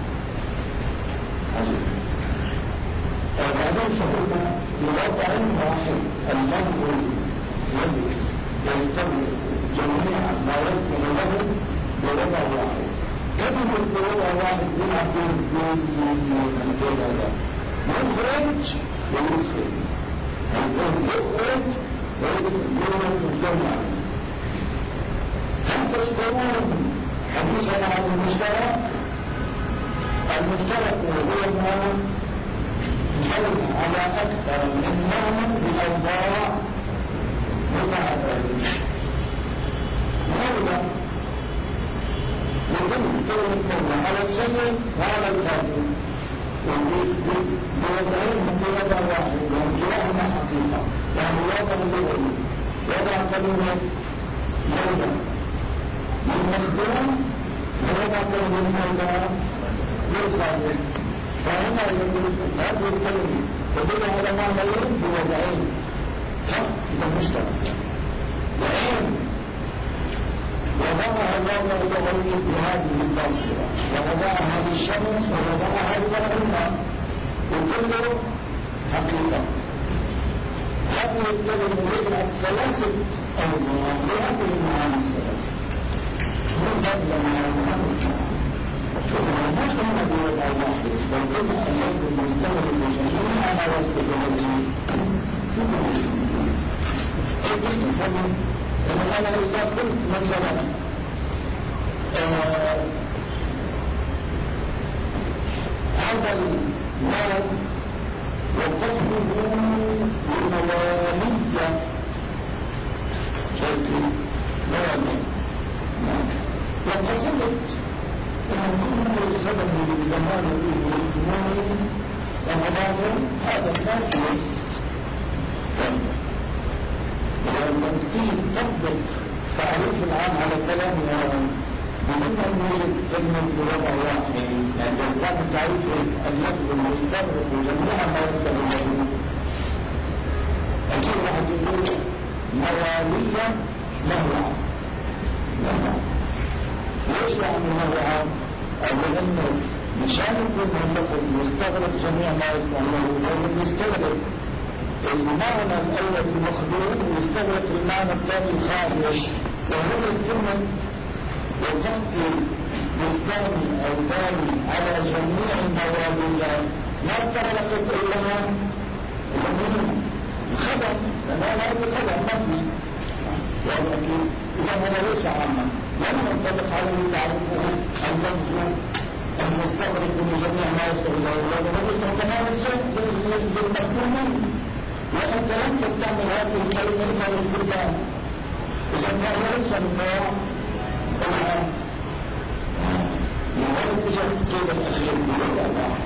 وبعدين فهمنا بوضع واحد اللفظ الذي يستغرق جميع ما يصلح له بوضع واحد. كلمة بوضع واحد بما يكون هذا مخرج ويخرج. يكون يخرج ويكون مجمع. هل تذكرون حديثنا عن المشترك؟ المشترك هو ما يحل على أكثر من نوع بأوضاع متعددة. هذا يتم كلمة على السنة وعلى الفاضل بوضعين بوضع واحد وكلاهما حقيقة. يعني وضع اللغوي وضع كلمة مولى للمخدوم ووضع كلمة مولى للخادم. فهنا يقول هذه الكلمة تدل على معنيين بوضعين صح؟ إذا مشترك وعين وضعها الله اللغوي بهذه الباصرة ووضعها للشمس ووضعها للأمة وكله حقيقة. هذه الكلمة وضعت ثلاثة أوضاع لهذه المعاني الثلاثة من قبل معاني ما كان بوضع واحد بل كنا اللفظ المستمر لجميع ما يصدق عليه أنا إذا قلت مثلا هذا المال وقفه لموالية وقصدت أن كل الخدم بالزمان والاهتمام ومضامن هذا كان ولما تيجي تطبق تعريف العام على كلام بدون أن يوجد كلمة بوضع واحد. يعني لو كان تعريف اللفظ المستغرق وجميع ما يستغرق أكيد واحد يقول موالية نوعا. ليش يعني نوعا؟ لأنه مشان يكون اللفظ المستغرق جميع ما يستغرق لأنه المستغرق المعنى الأول المخلوق ويستغرق المعنى الثاني الخارج. وهو الكلمة يغطي مستغني أو داني على جميع المواليات ما استغرقت إلا الخدم لأن هذا الخدم مبني. ولكن إذا هذا ليس عاما لم ينطبق عليه تعريفه اللفظ المستغرق لجميع ما يستغرق وهذا نفسه كمان للمخلوقين. وأنت لم تستعمل هذه الكلمة إلا للفردان. إذا كان ليس النوع لذلك جاء الكيل الأخير بوضع واحد.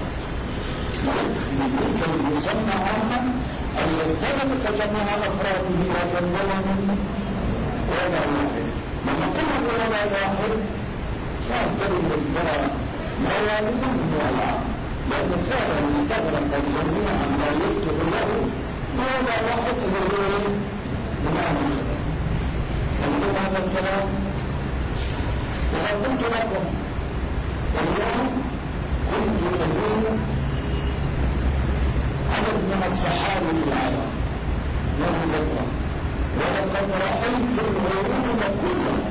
لذلك يسمى عاما أن يستغرق جميع أفراده وجميع من وضع واحد. لما قلنا بوضع واحد صار كلمة ترى مواليا هو العام لأن فعلا استغرق جميع ما يصلح له بوضع واحد اللي هو بمعنى الخدم. هذا الكلام وقد قلت لكم واليوم كنت أقول عدد من الصحابة في العالم له فترة ولقد رأيت العلوم كلها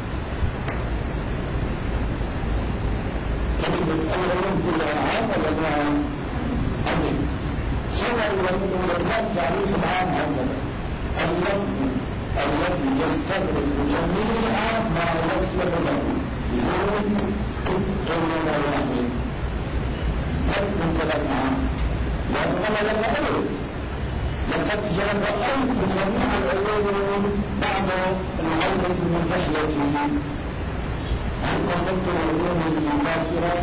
كلمة العلوم كلها عام ولا لا عام؟ عظيم سمع العلماء تعريف العام هكذا الذي يستغرق جميع ما يسلك له بدون كل واحد لكن كلام عام لأننا لم نعرف لقد رأيت جميع العلوم بعد العودة من رحلتي هل قصدت العلوم المعاصرة؟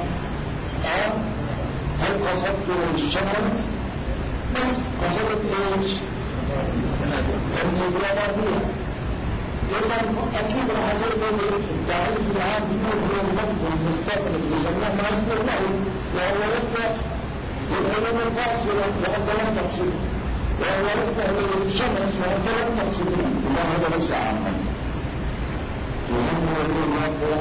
هل قصدت الشمس؟ بس قصدت ايش؟ النيوكلية. إذا أكيد راح تقول التعريف العام بيقول هو اللفظ المستقبل لجميع ما يصير له وهو يصلح للعلوم القاصرة وأنت لم تقصده وهو يصلح للشمس وأنت لم تقصده إذا هذا ليس عاما. يهم العلوم الواقعة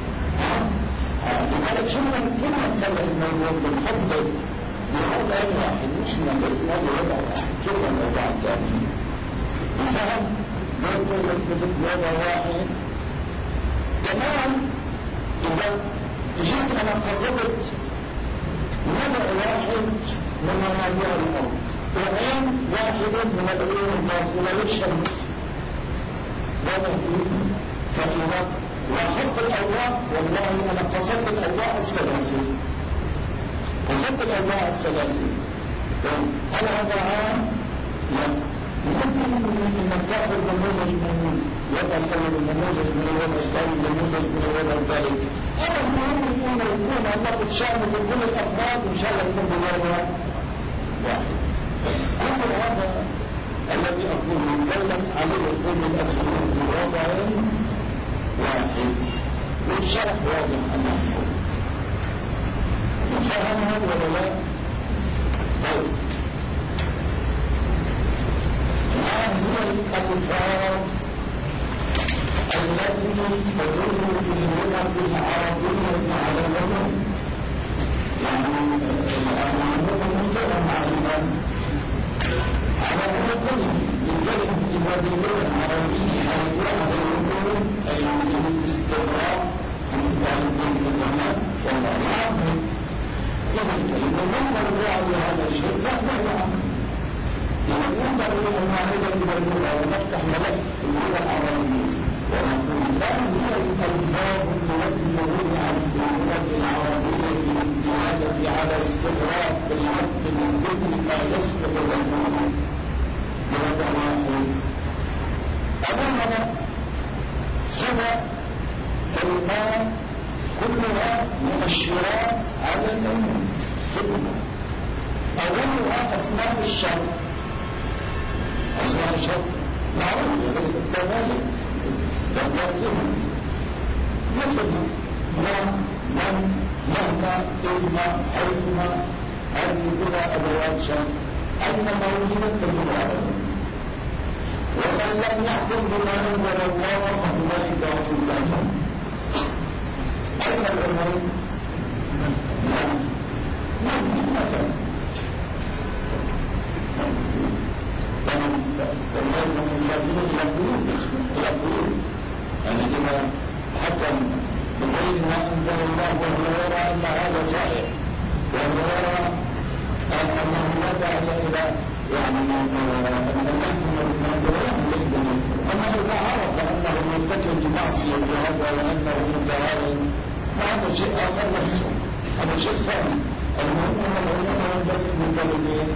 لذلك شمنا كل ما نسلح الموضوع بالحب بهذا أي واحد نحن بيتنا بوضع واحد كل الموضوع الثاني وفهم نقول لك بوضع واحد كمان إذا جيت أنا قصدت نوع واحد من مواضيع الأرض وعين واحد من العلوم الواصلة للشمس هذا فإذا لاحظت الأوراق والله أنا قصدت الأوراق السلاسل قصدت الأوراق السلاسل هل هذا عام؟ لا ممكن انك تاخذ نموذج من وضع الاول النموذج من الوضع الثاني النموذج من الوضع الثالث هذا المهم يكون الله بتشامل كل الافراد وان شاء الله يكون بوضع واحد. كل هذا الذي اقوله يتكلم عليه يكون الاخرون بوضع واحد والشرح واضح امامكم. فهم هذا ولا لا؟ طيب ما هي الألفاظ التي تدل في اللغة العربية على العلوم؟ يعني المعلومة منتهى معلومة على العلوم لكلمة إذا باللغة العربية على العلوم أي الاستغراق من تعليم العلماء والأعلام إذا الكلمة لما نرجع لهذا الشيء فهو عنه ينظر إلى المعرفة باللغة ونفتح ملف اللغة العربية ونقول لا هي الألفاظ التي تدل على اللغة العربية للدلالة على استغراق العبد من كل ما يسبق له بهذا واحد. أمامنا سبع كلمات كلها مؤشرات على العلم كلها. أولها أسماء الشرط. أسماء الشرط معروفة ليست كذلك ذكرتهم مثل من مهما إما حيثما هذه كلها أدوات شرط أين موجودة في اللغة ومن لم يحكم بما أنزل الله فأولئك هم الكافرون. أين العلم؟ مثلا والعلم الذين يقولون يعني كما حكم بغير ما أنزل الله وهو يرى أن هذا صحيح وهو يرى أنه لا داعي إلى يعني أن يحكم أما إذا عرف أنه مرتكب بمعصية بهذا وأنه متعاون فهذا شيء آخر له هذا شيء ثاني. المهم أن العلماء بس المتكلمين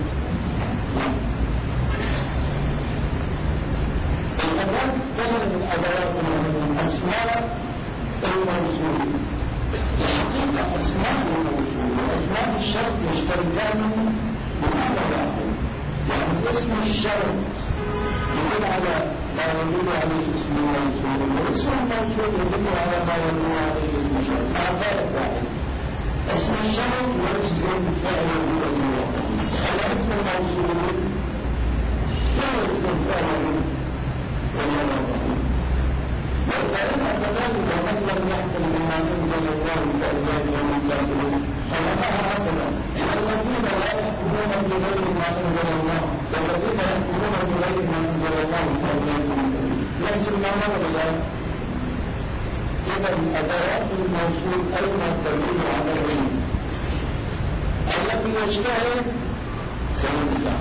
الأدوات كلمة من أدوات الأسماء الموصول. الحقيقة أسماء الموصول وأسماء الشرط يشتركان بمعنى واحد. يعني اسم الشرط يدل على ما يدل عليه اسم الموصول واسم الموصول يدل على ما يدل عليه اسم الشرط مع ذلك واحد. اسم الشرط يجزم فعله بالواقع. الاسم الموصول لا يجزم فعله والواقع. وإذا كذلك ومن لم يحكم بما انزل الله فاولئك هم الكافرون. فمعناها هكذا الذين لا يحكمون بغير ما انزل الله والذين يحكمون بغير ما انزل الله فاولئك هم الكافرون. نفس المعنى ولا؟ اذا ادوات الموصول اين تدل على العلم الذي يجتهد سينجح.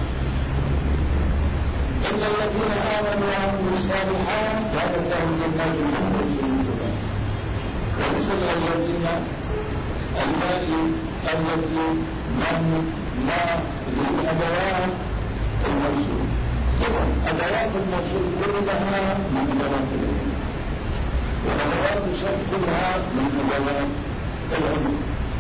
إن الذين آمنوا وعملوا الصالحات كانت لهم جنات الخلد في الجنة. ومثل الذين الذي ما للأدوات الموصول. إذا أدوات الموصول كلها من أدوات العلم وأدوات الشرط كلها من أدوات العلم.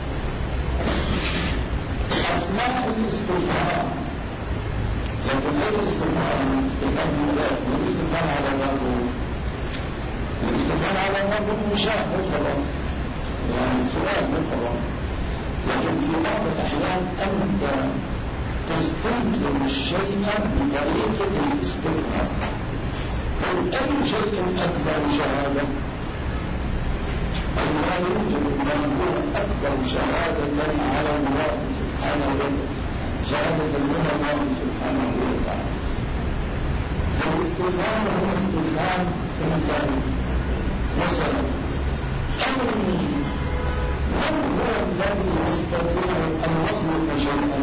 أسماء الاستفهام لكن غير الاستفهام استفهام بالذات والاستفهام على الرجل. الاستفهام على الرجل مشاهد مطلقا يعني سؤال مطلقا، لكن في بعض الأحيان أنت تستنكر الشيء بطريقة الاستفهام. قل أي شيء أكبر شهادة؟ ما يوجد ما هو أكبر شهادة على الله سبحانه وتعالى شهادة من الله سبحانه وتعالى. فالاستفهام هو استفهام إنكاري. مثلا أمرني من هو الذي يستطيع أن يخلق شيئا؟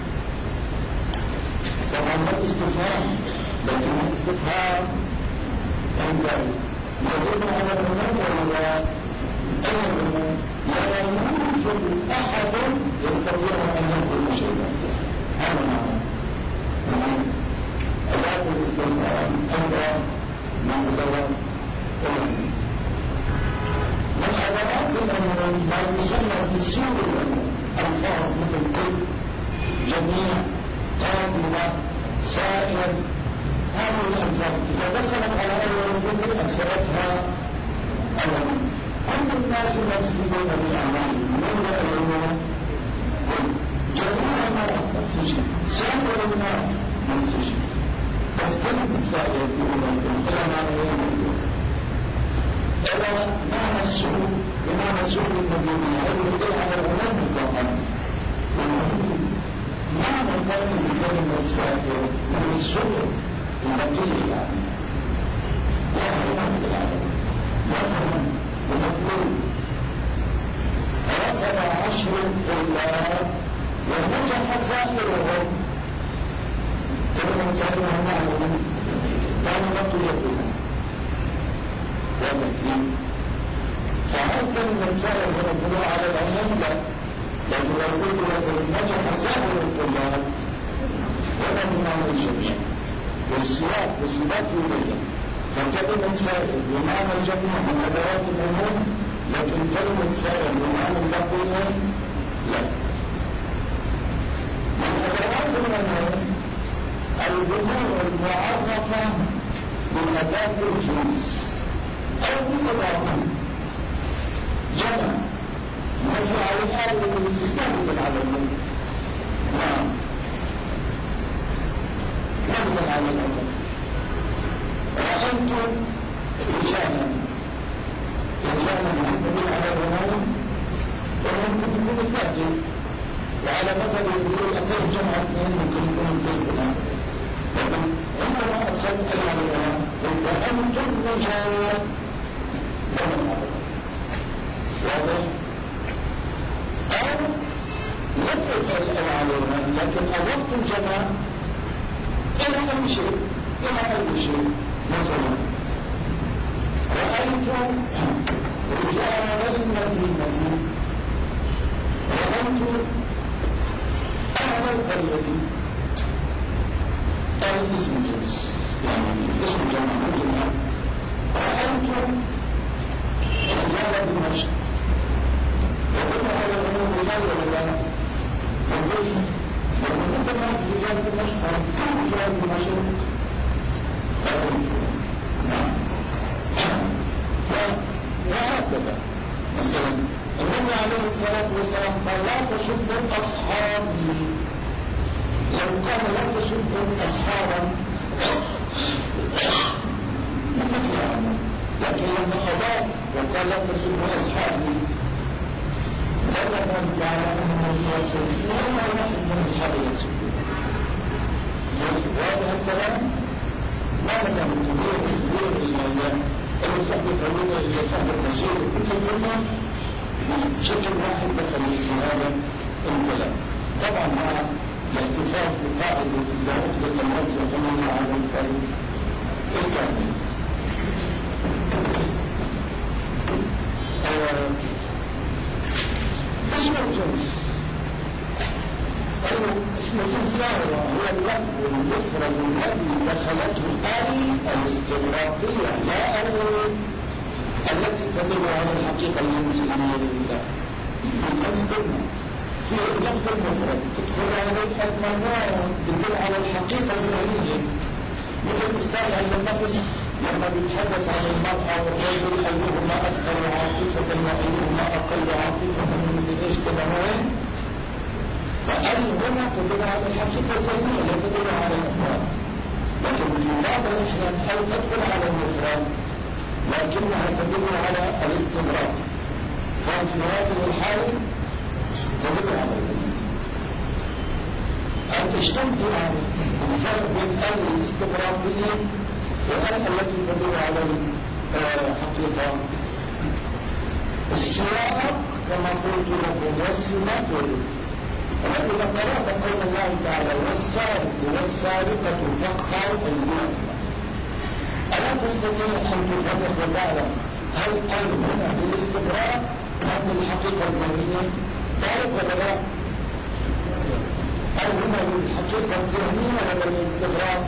طبعا هذا استفهام، لكن الاستفهام إنكاري يدل على العموم ولا أنه لا يوجد أحد يستطيع أن يخلق شيئا. هذا معنى أداة الاستفهام أيضا من أدوات العلم. من أدوات العلم ما يسمى بسور الألفاظ مثل كل، جميع، قابلة، سائر. هذه الألفاظ إذا دخلت على أول الجملة أكسرتها العلم. عند الناس المفسدون بأعمالهم من يعلمون جميع ما تجي سائر الناس نفس الشيء، بس كلمة سائر يقولون إلى معنى يوم إلى معنى السوء بمعنى سوء المدينة يدل على العموم القرآن. معنى كلمة سائر من السوء المدينة يعني وهو مثلا ونقول رسل 10 طلاب ونجح سائرهم. كلمة سائرهم معلومة كانوا مطلوبون ومكين. فهل كلمة سائر هنا تدل على العموم؟ لا، لكن لو قلت لكم نجح سائر الطلاب ولا بمعنى الجميع والسياق والسباق يبين. فكلمة سائر بمعنى الجميع من أدوات العموم، لكن كلمة سائر بمعنى البقية لا. من أدوات العموم الجموع المعرفة بأداة الجنس أو بإضافة جمع نفع الآل من العالمين. نعم نفع على العموم. رأيتم رجالا يعتمد على العموم وممكن يكون كافر، وعلى مثل يقول أكثر جمع اثنين ممكن يكون كافر. لكن عندما أدخلت على العلماء وأنتم رجال لهم واضح؟ أو لم أدخل العلماء لكن أضفت الجمع إلى أي شيء مثلا رأيت رجال المدينة، رأيت أهل القرية. اسم جنس يعني اسم جمع. رأيت رجال دمشق. يقول هذا العلوم رجال ولا لا؟ يقول لما كنت معك رجال دمشق كل رجال دمشق وهكذا. مثلا النبي عليه الصلاة والسلام قال لا تسبوا أصحابي. لو قال لا تسبوا أصحابا ما في عمل، لكن لما أضاف وقال لا تسبوا أصحابي ولا نرجع على أنهم يسبون ولا واحد من أصحابي يسبون وهذا الكلام ما لنا من تبوير الأيام المستقبل قانون اللي يفهم المسير كل كلمة بشكل واحد دخل في هذا الكلام طبعا مع الاحتفاظ بقاعدة إذا أطلق المرء يقوم على الفرد الكامل. اسم الجنس اسم الجنس لا هو اللفظ المفرد الذي دخلته الاستغراقية لا التي تدل على الحقيقة الجنسية لله. في اللفظ المفرد تدخل عليه المعنى تدل على الحقيقة الذهنية مثل الأستاذ عند النفس لما بيتحدث عن المرأة والرجل أيهما أكثر عاطفة وأيهما أقل عاطفة من إيش كذا وين فقال هنا تدل على الحقيقة الذهنية لا تدل على الأفراد لكن في بعض الأحيان هل تدخل على المفرد لكنها تدل على الاستمرار كان في هذه الحالة تدل على اشتمت يعني الفرق بين الاستمرارية التي تدل على الحقيقة. السياق كما قلت لكم والسياق وإذا قرأت قول الله تعالى والسارق والسارقة فاقطعوا أيديهما ألا تستطيع أن تفرق وتعلم هل هنا بالاستمرار أم بالحقيقة الذهنية؟ تعرف ولا لا؟ هل هنا بالحقيقة الذهنية ولا بالاستمرار؟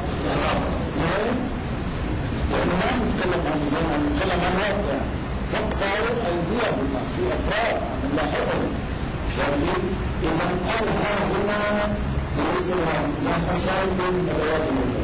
لأنه ما نتكلم عن الزمن نتكلم عن واقع فاقطعوا أيديهما في أفراد نلاحظهم شايفين إذا ألها هنا بالاستمرار لا حصل من الرياض الموجود.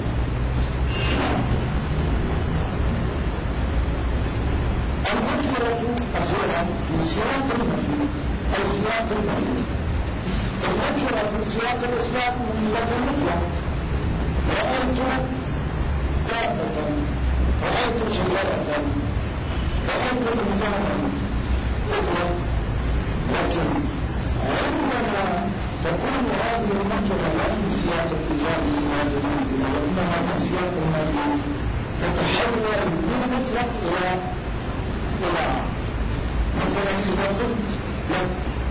النكرة أخيرا في سياق النفي أو سياق النفي النكرة في سياق الإثبات من لفظ المطلق رأيت دابة رأيت شجرة رأيت إنسانا مطلق لكن عندما تكون هذه النكرة لا في سياق الإيجاب من هذه المنزلة وإنما في سياق النفي تتحول من مطلق إلى مثلا إذا قلت لك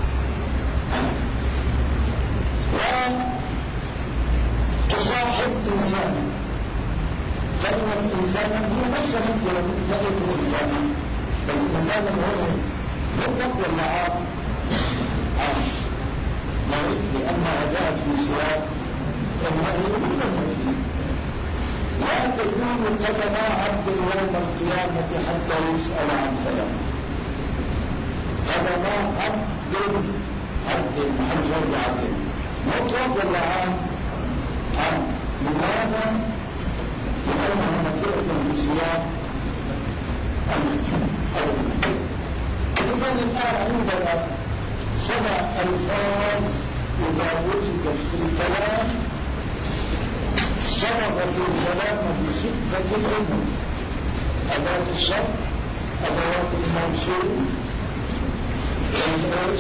وتصاحب إنسانا كلمة إنسانا هي نفسها مثل لقيت إنسانا بس إنسانا هو مطلق ولا عام؟ عام لأنها جاءت في سياق النهي بالنفي لا تكون قدم عبد يوم القيامة حتى يسأل عن ثلاث قدم عبد محل جرد عبد مطلق ولا عام؟ عام لماذا؟ لأنها نكرة في سياق إذن الآن عندنا 7 ألفاظ إذا وجدت في الكلام سبقت الكلام بصفة العلم أداة الشرط أدوات الموصول ايش؟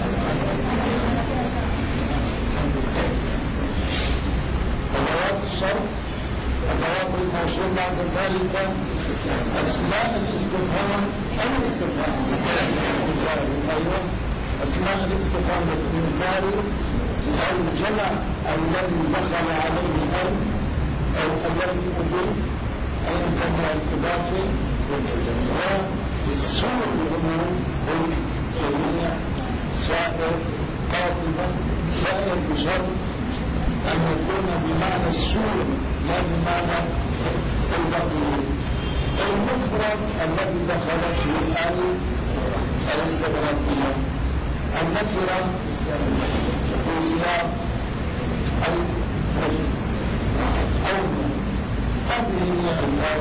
أدوات الشرط أدوات الموصول بعد ذلك أسماء الاستفهام أيوة أسماء الاستفهام الإنكاري أو الجمع الذي دخل عليه أو الذي أدل أي كما الإضافة والسور العموم والجميع سائر قاطبة سائر بشرط أن يكون بمعنى السور لا بمعنى البقية. المفرد الذي دخلت في الآية الاستغراقية النكرة في سياق الرجل أو هذه هي الألفاظ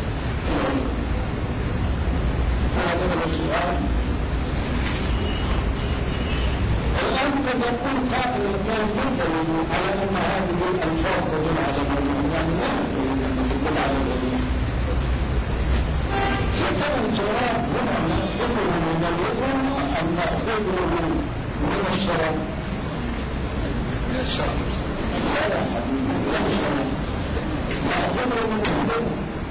هذا هو السؤال. الآن قد يكون قائل كان يدل على أن هذه الألفاظ تدل على الرجل يعني لا تدل على الرجل وكان الجواب هنا نأخذه من اللغة أم نأخذه من الشرع؟ من الشرع. لا يا حبيبي لا الشرع، نأخذه من اللغة.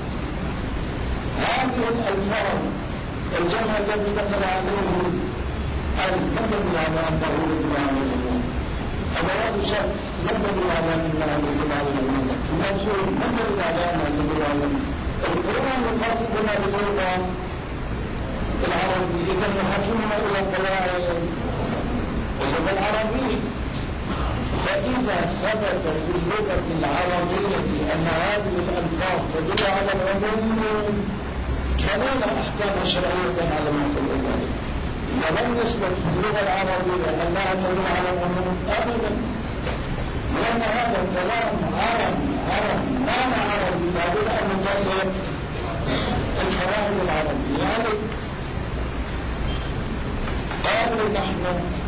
هذه الألفاظ الجمع الذي دخل عليه ينبغي على أن تقول بمعنى الأمور. أدوات الشرط ينبغي على أن نعلم بمعنى الأمور. الموصول ينبغي على أن نعلم بمعنى الأمور. القرآن يخاطبنا باللغة العربية، إذا يحكمنا إلى قواعد اللغة العربية. فإذا ثبت في اللغة العربية أن هذه الألفاظ تدل على العموم فلا أحكام شرعية على المعتبر ذلك. ولم يثبت في اللغة العربية أنها تدل على العموم أبدا، لأن هذا كلام عربي معنى عربي لابد أن نطبق القواعد العربية. يعني قالوا نحن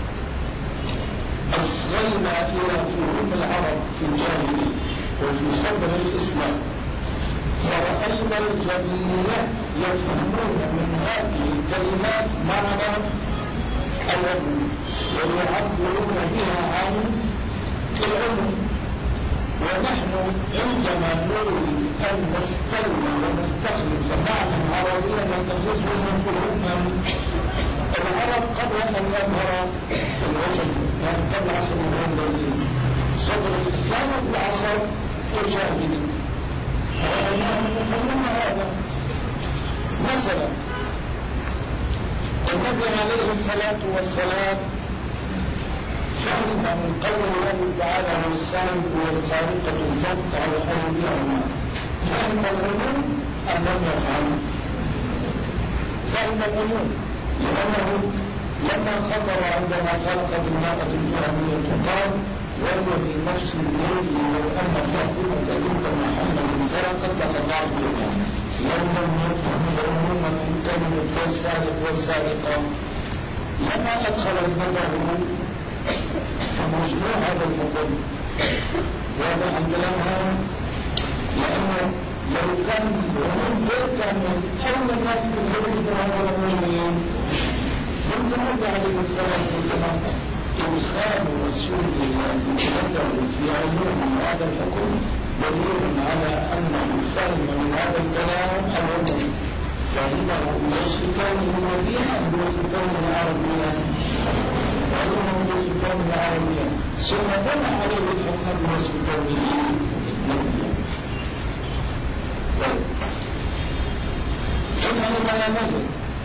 أصغينا إلى فهوم العرب في الجاهلية وفي صدر الإسلام، ورأينا الجميع يفهمون من هذه الكلمات معنى العموم ويعبرون بها عن العموم. ونحن عندما نريد أن نستولى ونستخلص معنى عربيا نستخلصه من فهوم العرب قبل أن يظهر العجم، يعني قبل عصر الهندي صدر الإسلام وفي عصر الجاهلية. نحن هذا مثلا النبي عليه الصلاة والسلام فهم من قول الله تعالى والسارق والسارقة فاقطعوا أيديهما، فهم العموم أم لم يفهموا؟ فهم العموم، لأنه لما خطر عندما سرقت المرأة الجهمية قال والذي نفسي بيده لو أن فاطمة بنت محمد سرقت لقطعت يدها. لو لم يفهم العموم من كلمة والسارق والسارقة لما أدخل ابنته فمجموع هذا الحكم. وهذا الكلام هذا لأنه لو كان العموم غير كامل أول الناس بالخروج من هذا العموم منذ النبي عليه الصلاة والسلام إدخال رسول الله له في عموم هذا الحكم دليل على أنه فهم من هذا الكلام العموم، فهمه بوصف كونه نبيا أم بوصف كونه عربيا؟ فهمه بوصف كونه عربيا ثم بنى عليه الحكم بوصف كونه نبيا. ثم لما نجد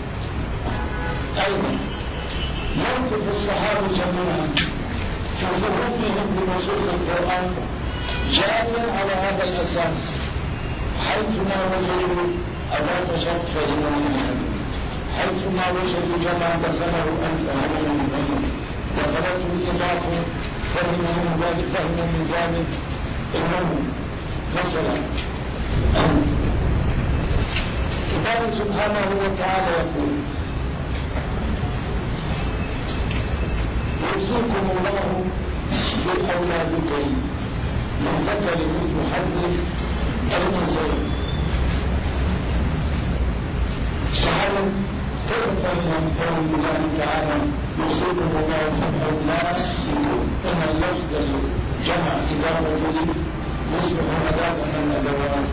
أيضا موقف الصحابة جميعا في فهمهم بنصوص القرآن جاريا على هذا الأساس، حيثما وجدوا أداة شرط فإنهم حيثما وجدوا جمع دخله أنت هذا من ذلك، دخلته الإضافة فهموا من ذلك إنه مثلا الله سبحانه وتعالى يقول يوصيكم الله بالأولادكم من ذكر مثل حظ الأنثيين. سأل كيف من قول الله تعالى يوصيكم الله بالأولاد إن اللفظ الجمع إذا وجد يصبح أداة من الأدوات.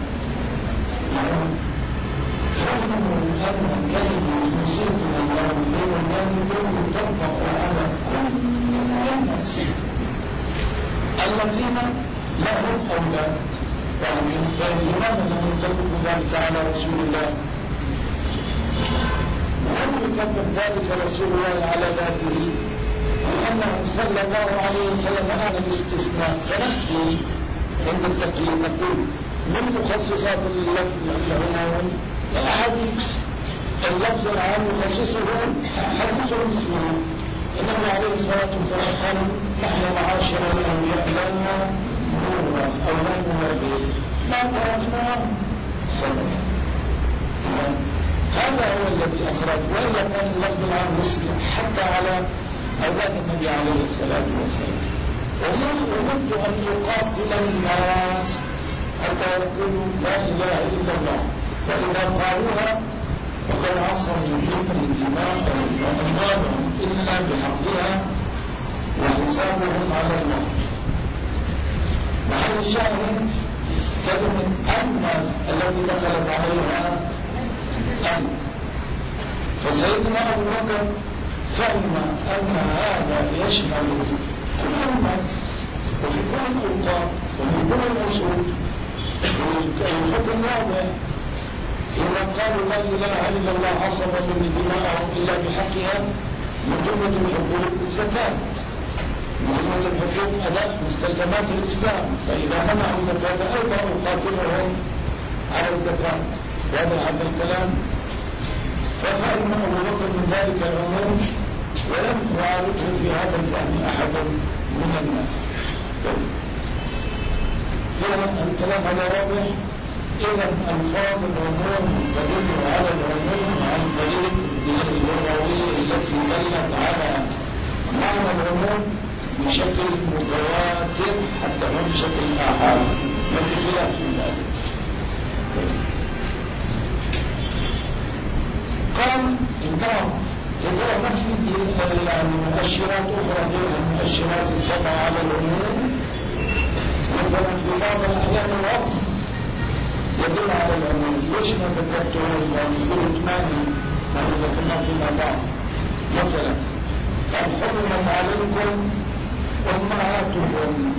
فهموا أن كلمة يوصيكم الله بالأولاد تطبق على كل الناس الذين لهم أولاد، لماذا لم يطبق ذلك على رسول الله؟ لم يطبق ذلك رسول الله على ذاته، لأنه صلى الله عليه وسلم هذا الاستثناء سنحكي عند التقييم نقول من مخصصات اللفظ العموم الأحاديث. اللفظ العام يخصصه حديث المسلمين. النبي عليه الصلاة والسلام قال نحن معاشر الأنبياء لنا نورث أو لا نورث ما تركنا صدقة. هذا هو الذي أخرج، وإلا كان اللفظ العام يصلح حتى على أولاد النبي عليه الصلاة والسلام. وأمرت أن يقاتل الناس حتى يقولوا لا إله إلا الله، فإذا قالوها وقد عصم يحيط الدماء وأموالهم إلا بحقها وحسابهم على الله. محل الشاهد كلمة الناس التي دخلت عليها أن، فسيدنا أبو بكر فهم أن هذا يشمل كل الناس وفي كل الأوقات وفي كل العصور، والحكم واضح. إذا قالوا لا إله إلا الله عصمت من دماءهم إلا بحقها، من جملة الحقوق الزكاة، من جملة الحقوق أداء مستلزمات الإسلام، فإذا منعوا الزكاة أيضا أقاتلهم على الزكاة. وهذا هذا الكلام ففهم أبو بكر من ذلك العموم ولم يعارضه في هذا الفهم أحد من الناس. الكلام هذا واضح. إذا ألفاظ العموم تدل على العموم عن طريق اللغوية التي دلت على معنى العموم بشكل متواتر حتى هو بشكل آحاد، ما في خلاف في ذلك. قال انتهى يقول ما في المؤشرات أخرى غير المؤشرات السبعة على العموم. مثلا في بعض الأحيان الوقت يدل على العموم. ليش ما ذكرته يصير 8 ما ذكرنا فيما بعد؟ مثلا قد حرمت عليكم أمهاتكم،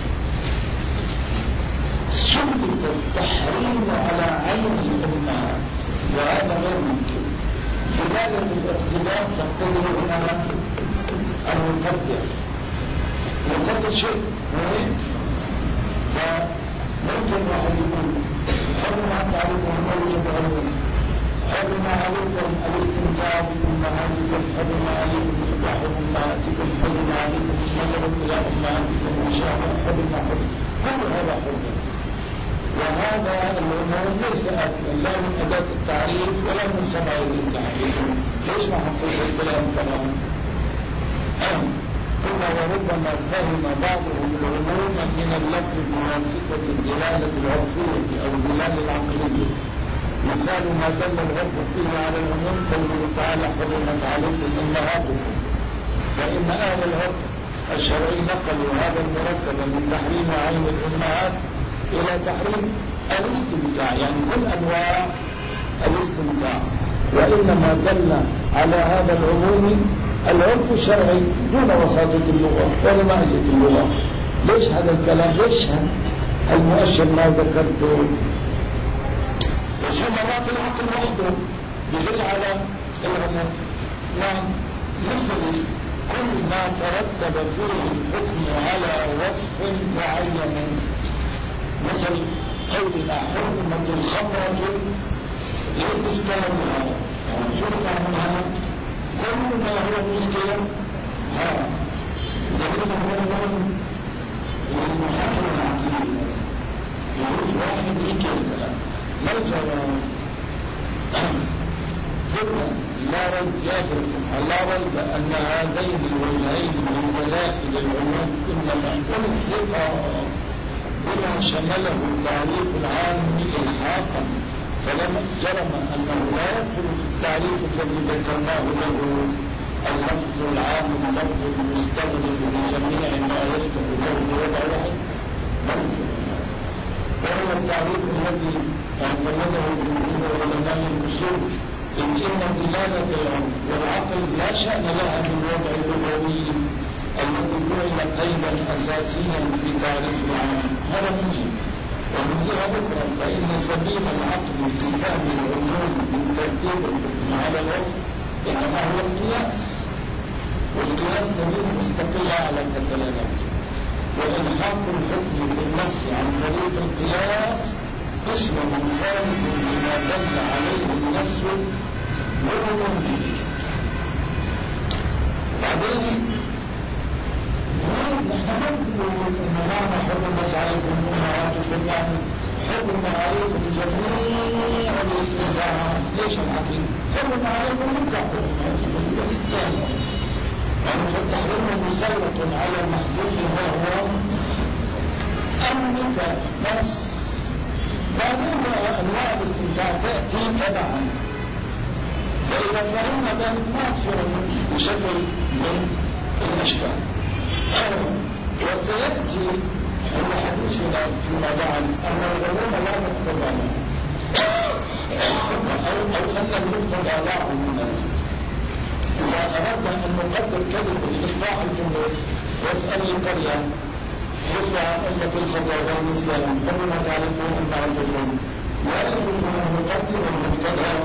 سلط التحريم على عين الأمهات وهذا غير ممكن. دلالة الاقتداء تقتضي هنا المقدر شيء مهم. فممكن واحد يقول حرمت عليكم الموجة بعلم، حرم عليكم الاستمتاع بأمهاتكم، حرم عليكم نكاح أمهاتكم، حرم عليكم النظر إلى أمهاتكم وشاهد، حرم كل هذا حرم. وهذا العموم ليس آتيا لا من أداة التعريف ولا من سبائل التعريف. ليش ما حطيت الكلام كلام؟ قلنا وربما فهم بعضهم العموم من اللفظ بواسطة الدلالة العرفية أو الدلالة العقلية. مثال ما دل العرف فيه على العموم قوله تعالى حرمت عليكم أمهاتكم، فإن أهل العرف الشرعي نقلوا هذا المركب من تحريم عين الأمهات إلى تحريم الاستمتاع، يعني كل أنواع الاستمتاع. وإنما دل على هذا العموم العرف الشرعي دون وساطة اللغة ولا معية اللغة. ليش هذا الكلام؟ ليش المؤشر ما ذكرته؟ وفي مرات العقل وحده يدل على العموم. مثل كل ما ترتب فيه الحكم على وصف معين، مثل قولنا حرمت الخمرة لإسكانها، شرطة منها كل ما هو مسكر دليل هو المحاكم العقلية. يقول واحد يجي الكلام ما الجواب؟ قلنا لا ريب يا فلسفة لا ريب أن هذين الوجهين من دلائل العموم إنما ألحق بما شمله التعريف العام إلحاقا، فلم جرم أنه لا يدخل في التعريف الذي ذكرناه له اللفظ العام اللفظ المستغرق بجميع ما يصلح له بوضع واحد، وهو التعريف الذي اعتمده جمهور علماء الأصول. إن دلالة العرف والعقل لا شأن لها بالوضع اللغوي الذي جعل قيدا أساسيا في تعريف العام، هذا من جهة. ومن جهة أخرى فإن سبيل العقل في فهم العموم من ترتيب الحكم على الوصف إنما هو القياس، والقياس دليل مستقل على الدلالات. وإلحاق الحكم بالنص عن طريق القياس اسم مخالف لما دل عليه النص والعموم. بعدين نحن نقول ان معنى حرمت عليكم امهاتكم يعني حرم عليكم جميع الاستمتاع. ليش الحكيم؟ حرم عليكم نكاح امهاتكم بس يعني فالتحريم مسلط على محذوف وهو النكاح بس. بعدين انواع الاستمتاع تاتي تبعا فإذا فهمنا ذلك ما تفهم بشكل من الأشكال. وسيأتي عند حديثنا فيما بعد أن العلوم لا مقتضى لها أو أن المقتضى له من إذا أردنا أن نقدر كلمة لإصلاح الجمهور واسأل القرية رفع أمة الخطأ والنسيان فبما تعرفون أن تعرفون لا يجوز أن نقدر المبتدأ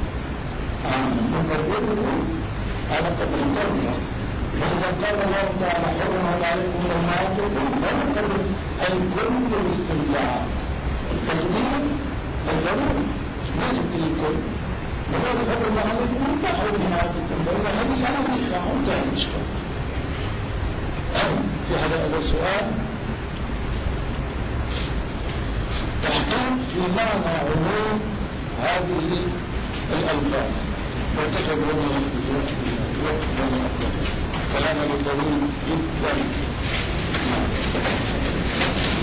نقدره على قدر القرية. فإذا قال الله تعالى حرمت عليكم أمهاتكم لا نقدر الكل باستمتاع. التقدير الضروري ما يجب الكل وقال حرم عليكم انتهوا أمهاتكم فإذا حديث على الإخلاع انتهى المشكلة. في هذا السؤال تحقيق في معنى عموم هذه الألفاظ واتخذ لنا الوقت لنا أفضل كلام الطويل جدا.